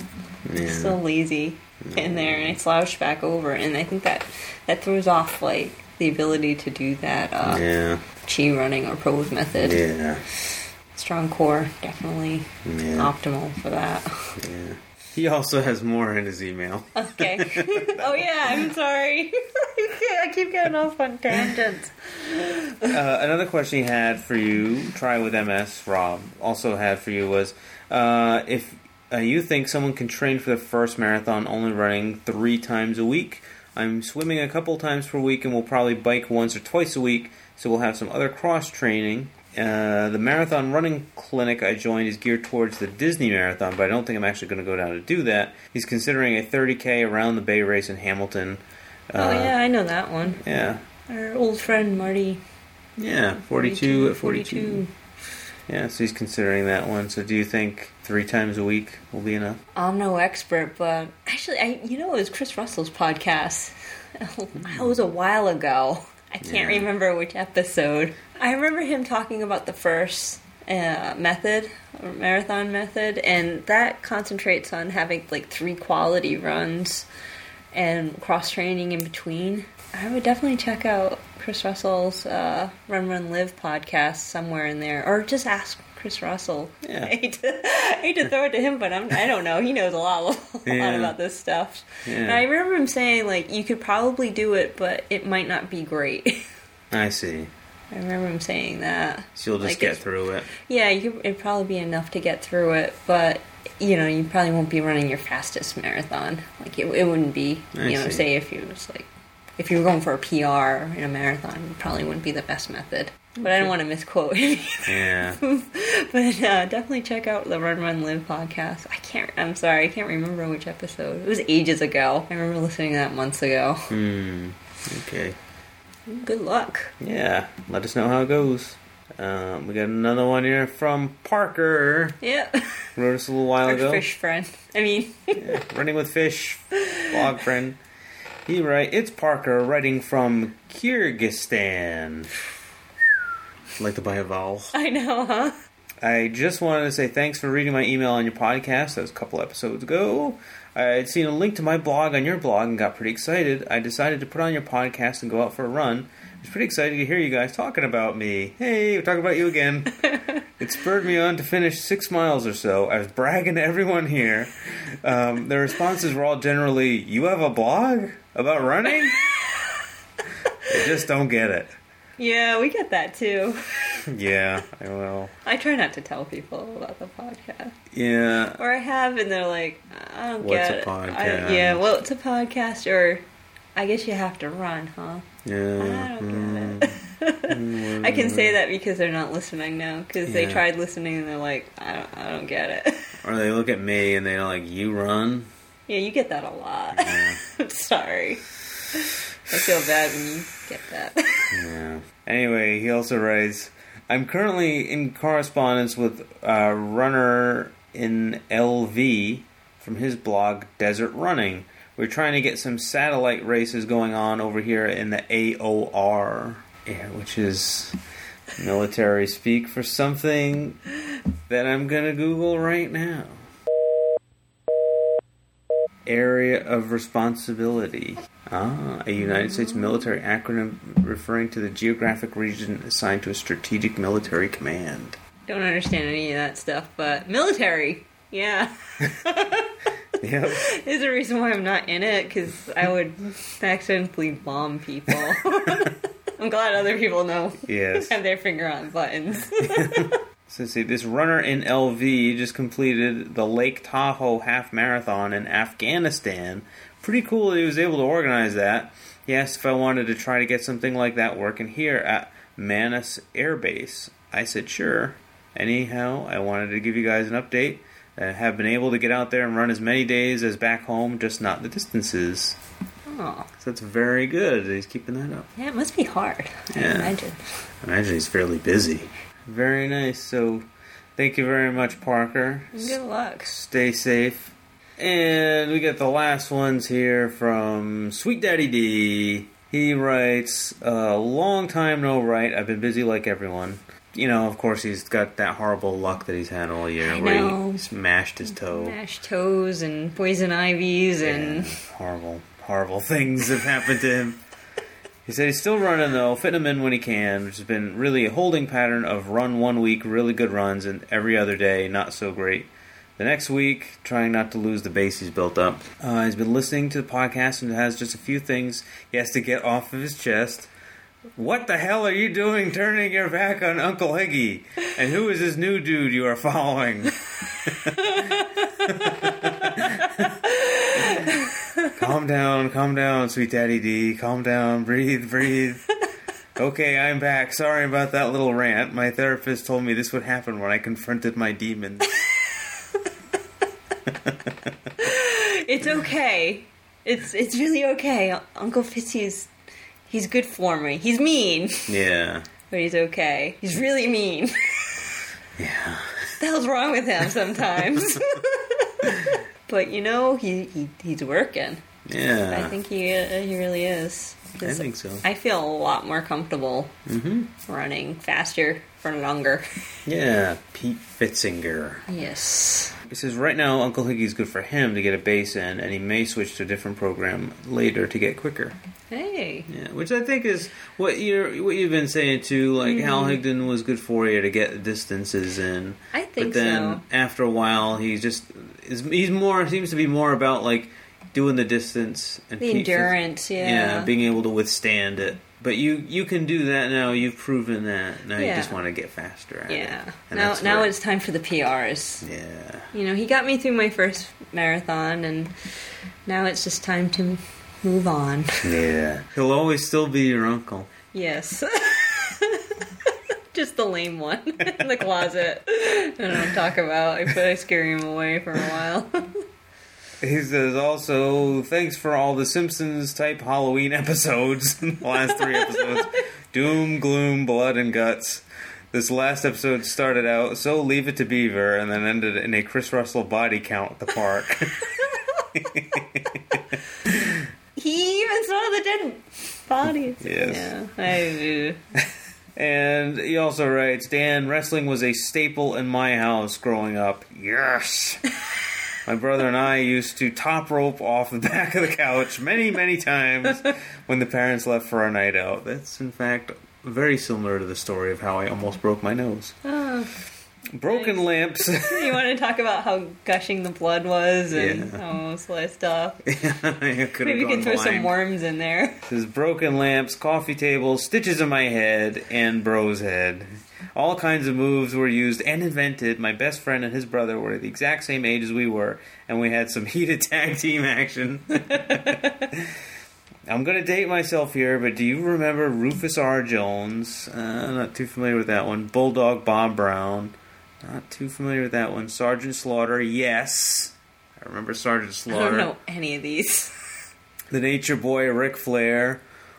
lazy in there and I slouch back over and I think that throws off like the ability to do that chi running or pose method. Yeah. Strong core, definitely optimal for that. Yeah. He also has more in his email. Okay. Oh yeah, I'm sorry. I keep getting off on tangents. Another question he had for you, Try with MS, Rob, also had for you was, if you think someone can train for the first marathon only running 3 times a week, I'm swimming a couple times per week, and we'll probably bike once or twice a week, so we'll have some other cross-training. The marathon running clinic I joined is geared towards the Disney Marathon, but I don't think I'm actually going to go down to do that. He's considering a 30K around the Bay race in Hamilton. Yeah, I know that one. Yeah. Our old friend Marty. Yeah, 42 at 42. Yeah, so he's considering that one. So do you think 3 times a week will be enough? I'm no expert, but actually, it was Chris Russell's podcast. That was a while ago. I can't remember which episode. I remember him talking about the first marathon method, and that concentrates on having like 3 quality runs and cross-training in between. I would definitely check out Chris Russell's Run, Run, Live podcast somewhere in there, or just ask Chris Russell. Yeah. I hate to throw it to him, but I don't know. He knows a lot about this stuff. Yeah. And I remember him saying, like, you could probably do it, but it might not be great. I see. I remember him saying that. So you'll just get through it. Yeah, it'd probably be enough to get through it, but you probably won't be running your fastest marathon. Like it wouldn't be. Say if you were going for a PR in a marathon, it probably wouldn't be the best method. But I don't want to misquote him. Yeah. But definitely check out the Run, Run, Live podcast. I'm sorry, I can't remember which episode. It was ages ago. I remember listening to that months ago. Okay. Good luck. Yeah. Let us know how it goes. We got another one here from Parker. Yeah. Wrote us a little while ago. Our fish friend. Running with Fish blog friend. He writes, it's Parker writing from Kyrgyzstan. Like to buy a vowel. I know, huh? I just wanted to say thanks for reading my email on your podcast. That was a couple episodes ago. I had seen a link to my blog on your blog and got pretty excited. I decided to put on your podcast and go out for a run. I was pretty excited to hear you guys talking about me. Hey, we're talking about you again. It spurred me on to finish 6 miles or so. I was bragging to everyone here. The responses were all generally, you have a blog about running? They just don't get it. Yeah, we get that too. Yeah, I will. I try not to tell people about the podcast. Yeah. Or I have, and they're like, I don't get it. What's a podcast? Well, it's a podcast, or I guess you have to run, huh? Yeah. I don't get it. I can say that because they're not listening now, because they tried listening and they're like, I don't get it. Or they look at me and they're like, you run? Yeah, you get that a lot. Yeah. I'm sorry. I feel bad when you get that. Yeah. Anyway, he also writes, I'm currently in correspondence with a runner in LV from his blog, Desert Running. We're trying to get some satellite races going on over here in the AOR, which is military speak for something that I'm going to Google right now. Area of responsibility. A United States military acronym referring to the geographic region assigned to a strategic military command. Don't understand any of that stuff, but military, yeah. Yep. There's a reason why I'm not in it, because I would accidentally bomb people. I'm glad other people know. Yes. Have their finger on buttons. So see, this runner in LV just completed the Lake Tahoe half marathon in Afghanistan. Pretty cool that he was able to organize that. He asked if I wanted to try to get something like that working here at Manas Air Base. I said sure. Anyhow, I wanted to give you guys an update. I have been able to get out there and run as many days as back home, just not the distances. Oh. So that's very good that he's keeping that up. Yeah, it must be hard. Yeah. I imagine. I imagine he's fairly busy. Very nice. So, thank you very much, Parker. Good luck. Stay safe. And we get the last ones here from Sweet Daddy D. He writes, long time no write. I've been busy like everyone. You know, of course, he's got that horrible luck that he's had all year where he smashed his toe. Mashed toes and poison ivies and... Horrible things have happened to him. He said he's still running, though, fitting him in when he can, which has been really a holding pattern of run 1 week, really good runs, and every other day, not so great. The next week, trying not to lose the base he's built up. He's been listening to the podcast and has just a few things he has to get off of his chest. What the hell are you doing turning your back on Uncle Heggie? And who is this new dude you are following? Calm down, sweet Daddy D. Calm down, breathe. Okay, I'm back. Sorry about that little rant. My therapist told me this would happen when I confronted my demons. It's okay. It's really okay. Uncle Fitzy he's good for me. He's mean. Yeah. But he's okay. He's really mean. Yeah. What the hell's wrong with him sometimes? But he's working. Yeah. I think he really is. I think so. I feel a lot more comfortable running faster for longer. Yeah, Pete Fitzinger. Yes. He says right now Uncle Higgy's good for him to get a base in, and he may switch to a different program later to get quicker. Hey. Yeah, which I think is what you've been saying too. Like Hal Higdon was good for you to get distances in. I think so. But then after a while, seems to be more about like doing the distance and the endurance. Being able to withstand it. But you can do that now. You've proven that. Now you just want to get faster at it. Yeah. Now it's time for the PRs. Yeah. He got me through my first marathon, and now it's just time to move on. Yeah. He'll always still be your uncle. Yes. Just the lame one in the closet. I don't talk about. I scare him away for a while. He says also, thanks for all the Simpsons-type Halloween episodes. The last 3 episodes. Doom, gloom, blood, and guts. This last episode started out, so leave it to Beaver, and then ended in a Chris Russell body count at the park. He even saw the dead bodies. Yes. Yeah. And he also writes, Dan, wrestling was a staple in my house growing up. Yes! My brother and I used to top rope off the back of the couch many, many times when the parents left for our night out. That's, in fact, very similar to the story of how I almost broke my nose. Oh, Broken lamps. You want to talk about how gushing the blood was and all this stuff? Maybe you can throw some worms in there. There's broken lamps, coffee tables, stitches in my head, and bro's head. All kinds of moves were used and invented. My best friend and his brother were the exact same age as we were, and we had some heated tag team action. I'm going to date myself here, but do you remember Rufus R. Jones? I'm not too familiar with that one. Bulldog Bob Brown. Not too familiar with that one. Sergeant Slaughter, yes. I remember Sergeant Slaughter. I don't know any of these. The Nature Boy, Ric Flair.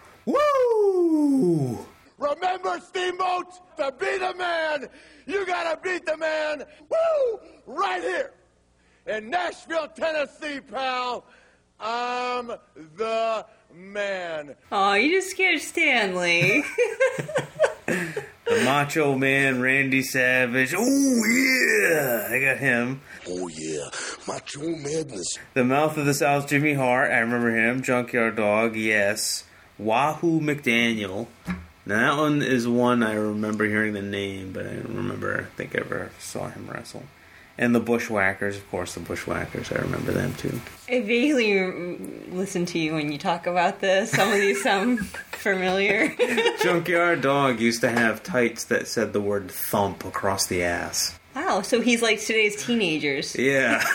Woo! Remember, Steamboat, to be the man, you gotta beat the man, woo, right here in Nashville, Tennessee, pal. I'm the man. Oh, you just scared Stanley. The Macho Man, Randy Savage. Oh, yeah! I got him. Oh, yeah. Macho Madness. The Mouth of the South, Jimmy Hart. I remember him. Junkyard Dog, yes. Wahoo McDaniel. Now, that one is one I remember hearing the name, but I don't remember, I think I ever saw him wrestle. And the Bushwhackers, of course, the Bushwhackers. I remember them, too. I vaguely listen to you when you talk about this. Some of these sound familiar. Junkyard Dog used to have tights that said the word thump across the ass. Wow, so he's like today's teenagers. Yeah.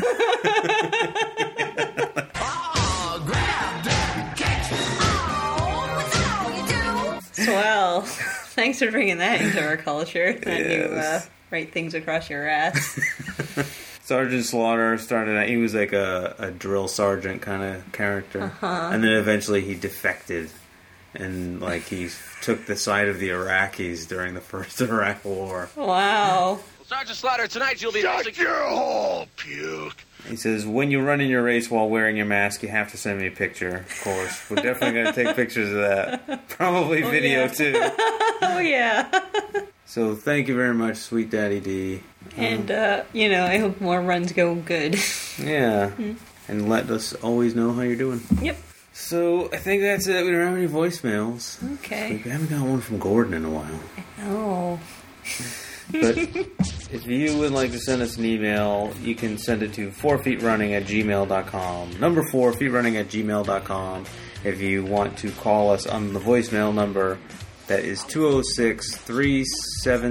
Swell. Thanks for bringing that into our culture. That you write things across your ass. Sergeant Slaughter started out, he was like a drill sergeant kind of character. Uh-huh. And then eventually he defected. And like he took the side of the Iraqis during the first Iraq War. Wow. Sergeant Slaughter, tonight you'll be... Shut your hole, puke. He says, when you run in your race while wearing your mask, you have to send me a picture, of course. We're definitely going to take pictures of that. Probably video, too. Oh, yeah. So thank you very much, Sweet Daddy D. And, I hope more runs go good. Yeah. And let us always know how you're doing. Yep. So I think that's it. We don't have any voicemails. Okay. We haven't got one from Gordon in a while. Oh. But if you would like to send us an email, you can send it to 4feetrunning@gmail.com. Number 4feetrunning@gmail.com. If you want to call us on the voicemail number, that is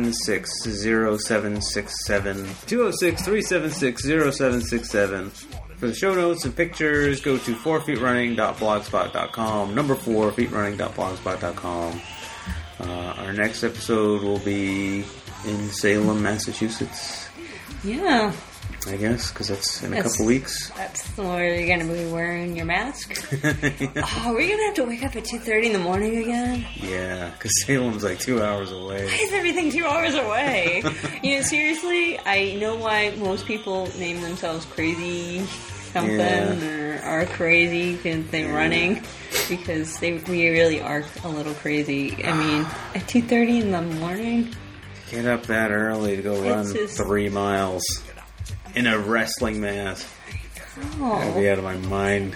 206-376-0767. 206-376-0767. For the show notes and pictures, go to 4feetrunning.blogspot.com. Number 4feetrunning.blogspot.com. Our next episode will be in Salem, Massachusetts. Yeah. I guess, because that's in a couple weeks. That's where you're going to be wearing your mask. Oh, are we going to have to wake up at 2:30 in the morning again? Yeah, because Salem's like 2 hours away. Why is everything 2 hours away? Seriously, I know why most people name themselves Crazy something or are crazy because they're running, because we really are a little crazy. I mean, at 2:30 in the morning? Get up that early to go run 3 miles. In a wrestling mask. Oh. I'd be out of my mind.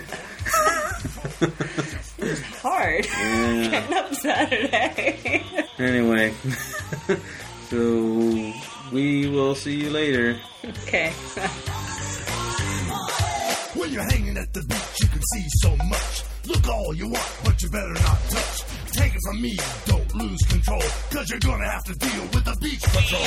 It's hard. Yeah. Getting up Saturday. Anyway. So, we will see you later. Okay. When you're hanging at the beach, you can see so much. Look all you want, but you better not touch. Take it from me, don't lose control, cause you're gonna have to deal with the beach patrol.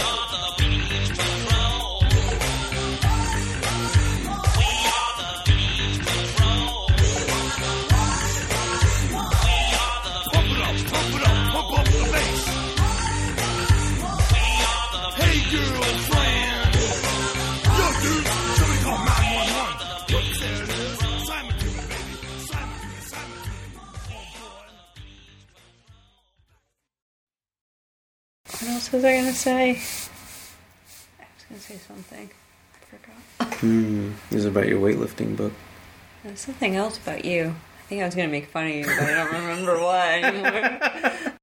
What else was I going to say? I was going to say something. I forgot. This is about your weightlifting book. There's something else about you. I think I was going to make fun of you, but I don't remember what anymore.